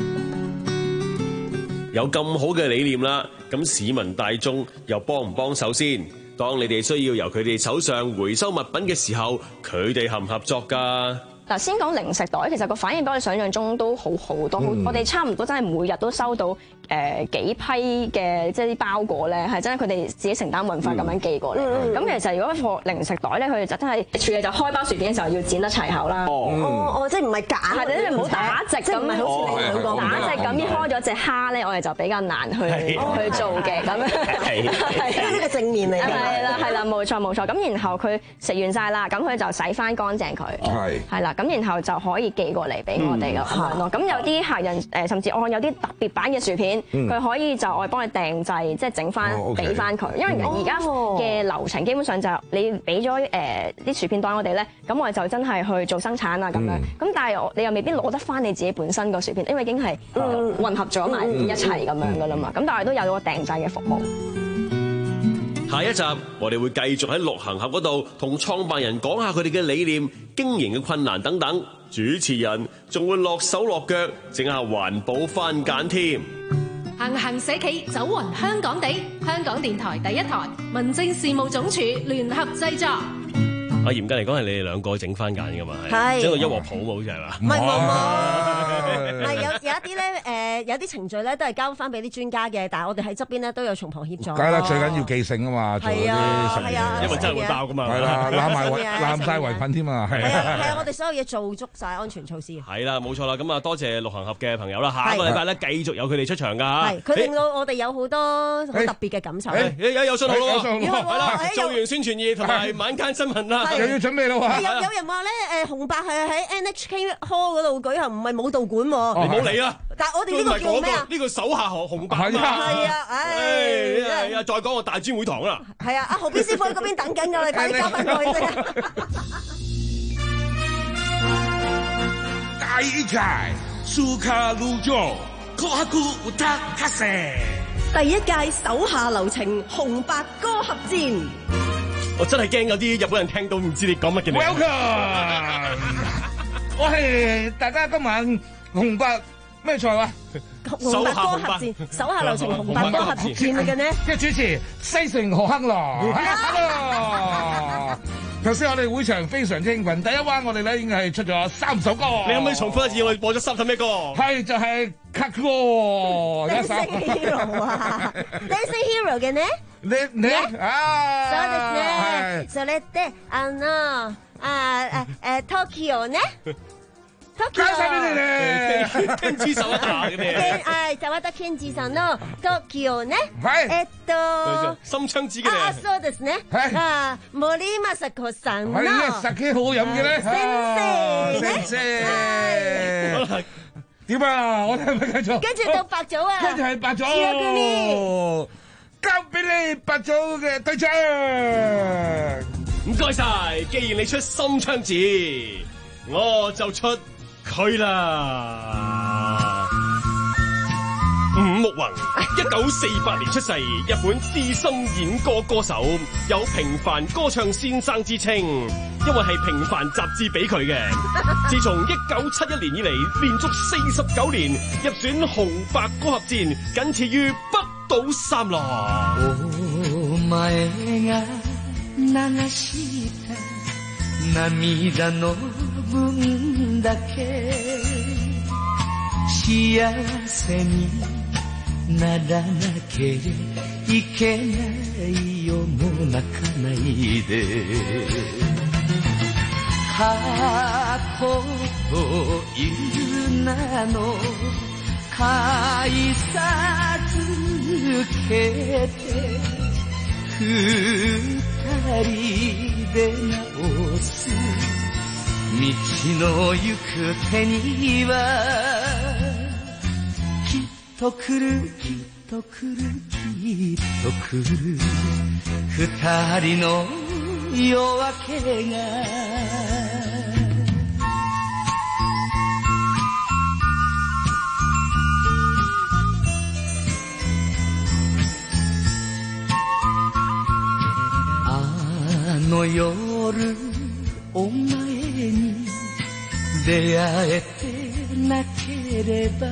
有咁好嘅理念啦，咁市民大眾又幫唔幫手先？當你哋需要由佢哋手上回收物品嘅時候，佢哋合唔合作㗎？ 嗱，先講零食袋，其實個反應比我哋想象中都好好多，嗯、我哋差唔多真係每日都收到誒、呃、幾批嘅即係啲包裹咧，係真係佢哋自己承擔運費咁樣寄過嚟。咁、嗯嗯、其實如果貨零食袋咧，佢哋就真係處理就開包薯片嘅時候要剪得齊口啦。哦， 哦，哦，即係唔係揀？係你唔好打直咁，唔係好似你兩個打直咁，一開咗隻蝦咧，我哋就比較難去去做嘅咁樣。係係呢個正面嚟嘅。係啦係啦，冇錯冇錯。咁然後佢食完晒啦，咁佢就洗翻乾淨佢。係係啦。咁然後就可以寄過嚟俾我哋咁樣咯。咁有啲客人誒，甚至我有啲特別版嘅薯片，佢可以就我幫佢訂製，即係整翻俾翻佢。因為而家嘅流程基本上就你俾咗誒啲薯片袋我哋咧，咁我哋就真係去做生產啊咁樣。咁但係你又未必攞得翻你自己本身個薯片，因為已經係混合咗埋一齊咁樣噶啦嘛。咁但係都有個訂製嘅服務。 下一集我哋會繼續喺六行盒嗰度同創辦人講下佢哋嘅理念、經營嘅困難等等。主持人仲會落手落腳整下環保番梘添。 行行社企走勻香港地，香港電台第一台民政事務總署聯合製作。 啊，嚴格嚟講係你哋兩個整番梘噶嘛？ 係， 整個一鑊泡嘛，好似係嘛？ 唔係冇冇，唔係有有一啲咧誒有啲程序咧都係交翻俾啲專家嘅，但係我哋喺側邊咧都有從旁協助。 梗係啦，最緊要記性啊嘛，做啲實驗， 因為真係會爆噶嘛。 係啦，攬埋圍攬曬圍裙添啊，係啊，係啊，我哋所有嘢做足晒安全措施。 係啦，冇錯啦，咁啊多謝六行俠嘅朋友啦，下個禮拜咧繼續有佢哋出場㗎嚇。 係，佢令到我哋有好多好特別嘅感受。 有有有信號咯， 有信號係啦，做完宣傳頁同埋晚間新聞啦， 又要準備啦喎。 有有人話咧，誒紅白係喺 N H K Hall 嗰度舉行，唔係舞蹈館喎。 你唔好理啦。 但係我哋呢個叫咩啊？ 呢個手下紅紅白啊。 係啊，唉， 再講個大專會堂啦。 係啊，阿何邊師傅喺嗰邊等緊㗎，你快啲交翻過去先。 大一齊蘇卡魯佐，科克古烏塔卡西。 第一屆手下留情紅白歌合戰。 我真係驚有啲日本人聽到唔知你講乜嘅。 Welcome， 我係大家今晚紅白咩賽啊？ 紅白歌合戰，手下留情紅白歌合戰嚟嘅呢？ 嘅主持西城何亨羅。Hello。頭先我哋會場非常之興奮，第一彎我哋咧已經係出咗三首歌。 你可唔可以重複一次我哋播咗三首咩歌？ 係就係 Cut 歌一首。 Dancing Hero 啊 ，Dancing Hero 嘅呢？ 你你啊， そうですね。それであの啊誒誒 Tokyo 呢？ 交晒俾你哋。 天之手一下嘅咩？ 係澤田研二さんの Tokyo 呢？ 係。 えっと心槍子嘅。 啊，そうですね。係。啊，森昌子さんの。 係啊，十幾好飲嘅咧。 先生。 先生。點啊？我哋係咪繼續？ 跟住到白組啊。 跟住係白組。交俾你白組嘅隊長。 唔該晒，既然你出心槍子，我就出佢啦。伍木宏，一九四八年出世，日本資深演歌歌手，有平凡歌唱先生之稱，因為係平凡雜誌俾佢嘅。自從一九七一年以嚟，連續四十九年入選紅白歌合戰，僅次於北島三郎。 流した涙の分だけ幸せにならなければいけないよもう泣かないで過去という名の改さ続けて二人で直す道の行く手にはきっと来るきっと来るきっと来る二人の夜明けがあの夜お前に出会えてなければ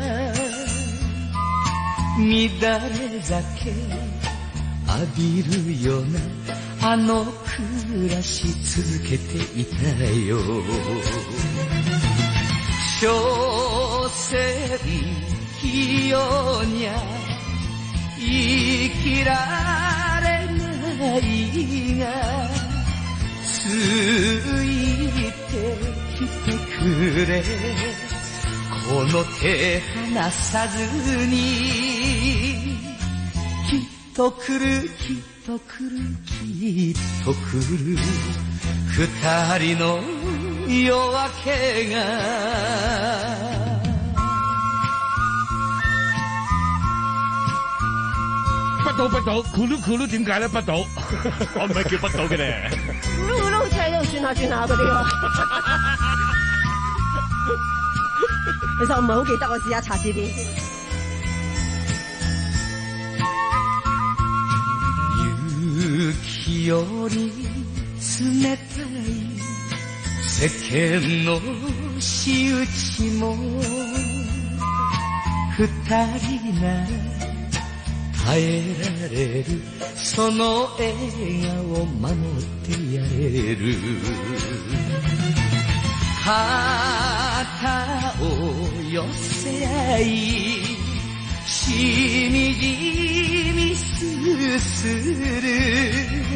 乱れ酒浴びるようなあの暮らし続けていたよ所詮器用にゃ生きられないがついてきてくれこの手離さずにきっと来るきっと来るきっと来る二人の夜明けが不到不到，咕嚕咕嚕點解咧？不到， 我唔係叫不到嘅咧。 咕嚕咕嚕好似喺度轉下轉下嗰啲喎。其實我唔係好記得，我試下查字典先。 雪より冷たい世間の仕打ちも二人なら耐えられるその笑顔守ってやれる肩を寄せ合いしみじみすする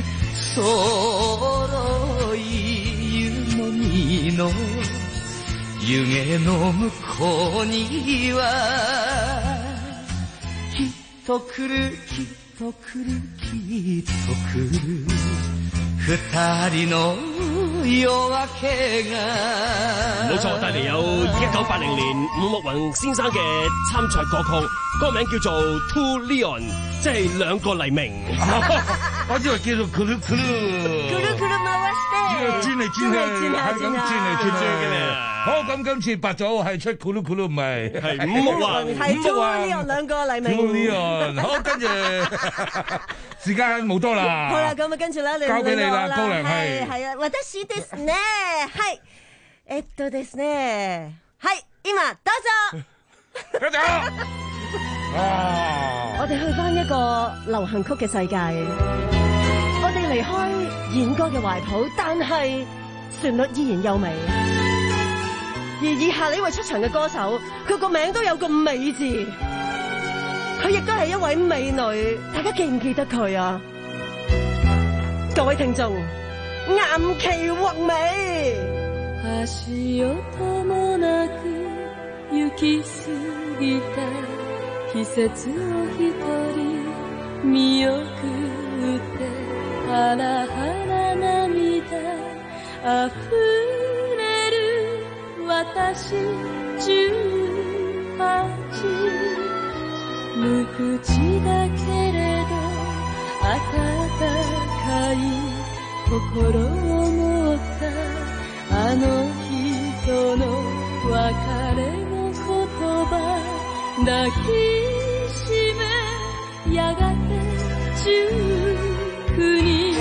揃い湯のみの湯気の向こうにはきっと来るきっと来るきっと来る二人の夜明けが冇錯，帶嚟有一九八零年伍木雲先生嘅參賽歌曲，歌名叫做《Two Leon》，即係兩個黎明。 我以為叫做咕嚕咕嚕， 咕嚕咕嚕回して轉嚟轉去，係咁轉嚟轉去嘅咧。好，咁今次白組係出咕嚕咕嚕，唔係係伍木雲， 係 Two Leon 兩個黎明。 Two Leon， 好，跟住時間冇多啦。 好啦，咁啊，跟住咧，你交俾你啦，高粱係係。 係啊，私ですね。はい。えっとですね。はい、今どうぞ。 どうぞ。啊！ 我哋去翻一個流行曲嘅世界，我哋離開演歌嘅懷抱，但係旋律依然優美。而以下呢位出場嘅歌手，佢個名都有個美字，佢亦都係一位美女，大家記唔記得佢啊？各位聽眾，岩崎宏美。 足音もなく行き過ぎた季節を一人見送ってハラハラ涙溢れる私十八無口だけれど温かい心を持ったあの人の別れの言葉抱きしめやがて十九人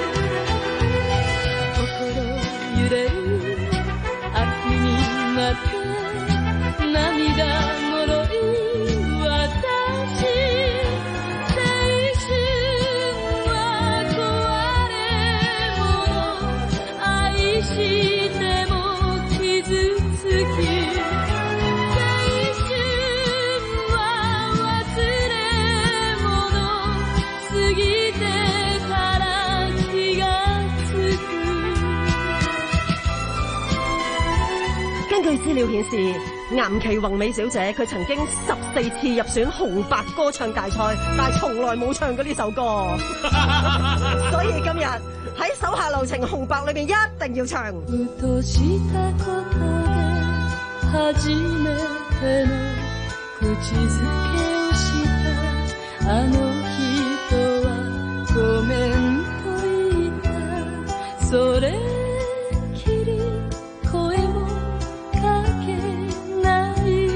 心揺れる秋になって涙もろい私青春は壊れ物愛しても傷つき根據資料顯示，岩崎宏美小姐佢曾經十四次入選紅白歌唱大賽，但係從來冇唱過呢首歌。所以今日喺手下留情紅白裏面一定要唱。 ふとしたことで初めての口づけをしたあの人はごめんと言ったそれきり声もかけない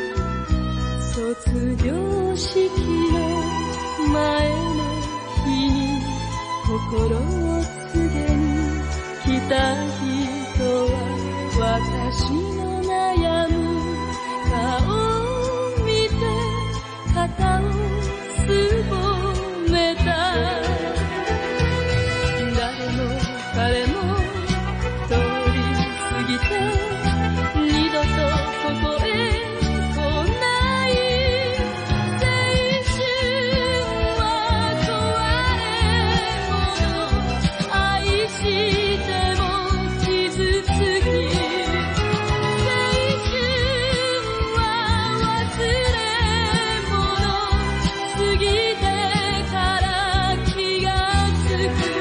卒業式の前の日に心を告げに来た人は私の悩む顔を見て肩をすぼめた誰も彼も通り過ぎて二度とここへ来ない青春は壊れ物愛しても傷つき青春は忘れ物過ぎてから気がつく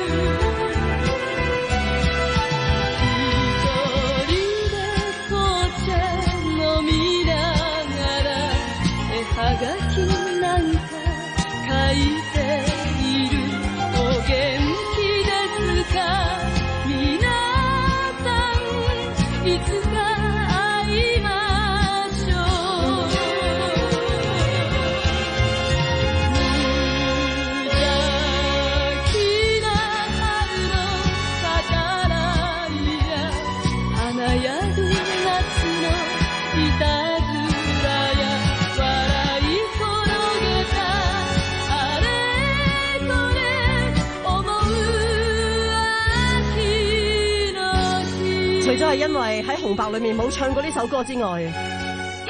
一人で紅茶飲みながら絵はがきなんか書いているお元気ですか皆さんいつか会いましょう無邪気な春の語らいや華やぐ夏のいたずらや笑い転げたあれこれ思う秋の日除咗係因為喺紅白裏面冇唱過呢首歌之外，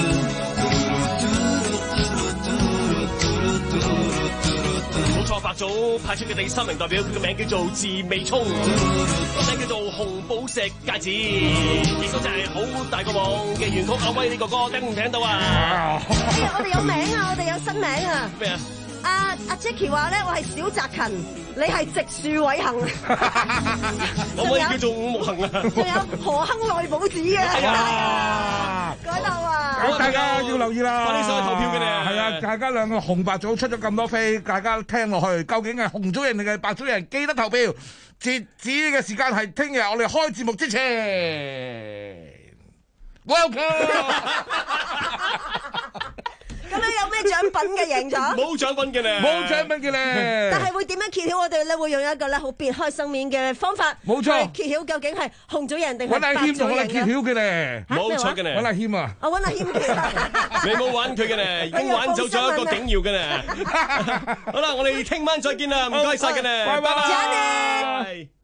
冇錯，白組組派出嘅第三名代表，佢個名叫做自味聰，個名叫做紅寶石戒指，亦都就係好大個網嘅原曲阿威呢個歌，聽唔聽到啊？ 哎呀，我哋有名啊，我哋有新名啊！ 咩啊？ 阿阿 Jackie 話咧，我係小澤勤，你係直樹偉行， 可唔可以叫做五木行啊？ 仲有何亨內保子嘅，係啊，改到啊！ 咁大家要留意啦， 快啲上去投票嘅咧。 係啊，大家兩個紅白組出咗咁多飛，大家聽落去，究竟係紅組人定係白組人？記得投票。截止嘅時間係聽日，我哋開節目之前。Welcome。 咁你有咩獎品嘅贏咗？ 冇獎品嘅咧， 冇獎品嘅咧。 但係會點樣揭曉我哋咧？會用一個咧好別開生面嘅方法， 冇錯， 揭曉究竟係紅組人定係揾阿白組謙同我哋人嘅。 揭曉嘅咧， 冇錯嘅咧， 揾阿謙啊！ 我揾阿謙嘅。 你冇玩佢嘅咧，已經玩走咗一個景耀嘅咧。好啦，我哋聽晚再見啦，唔該晒嘅咧， 拜拜。 拜拜。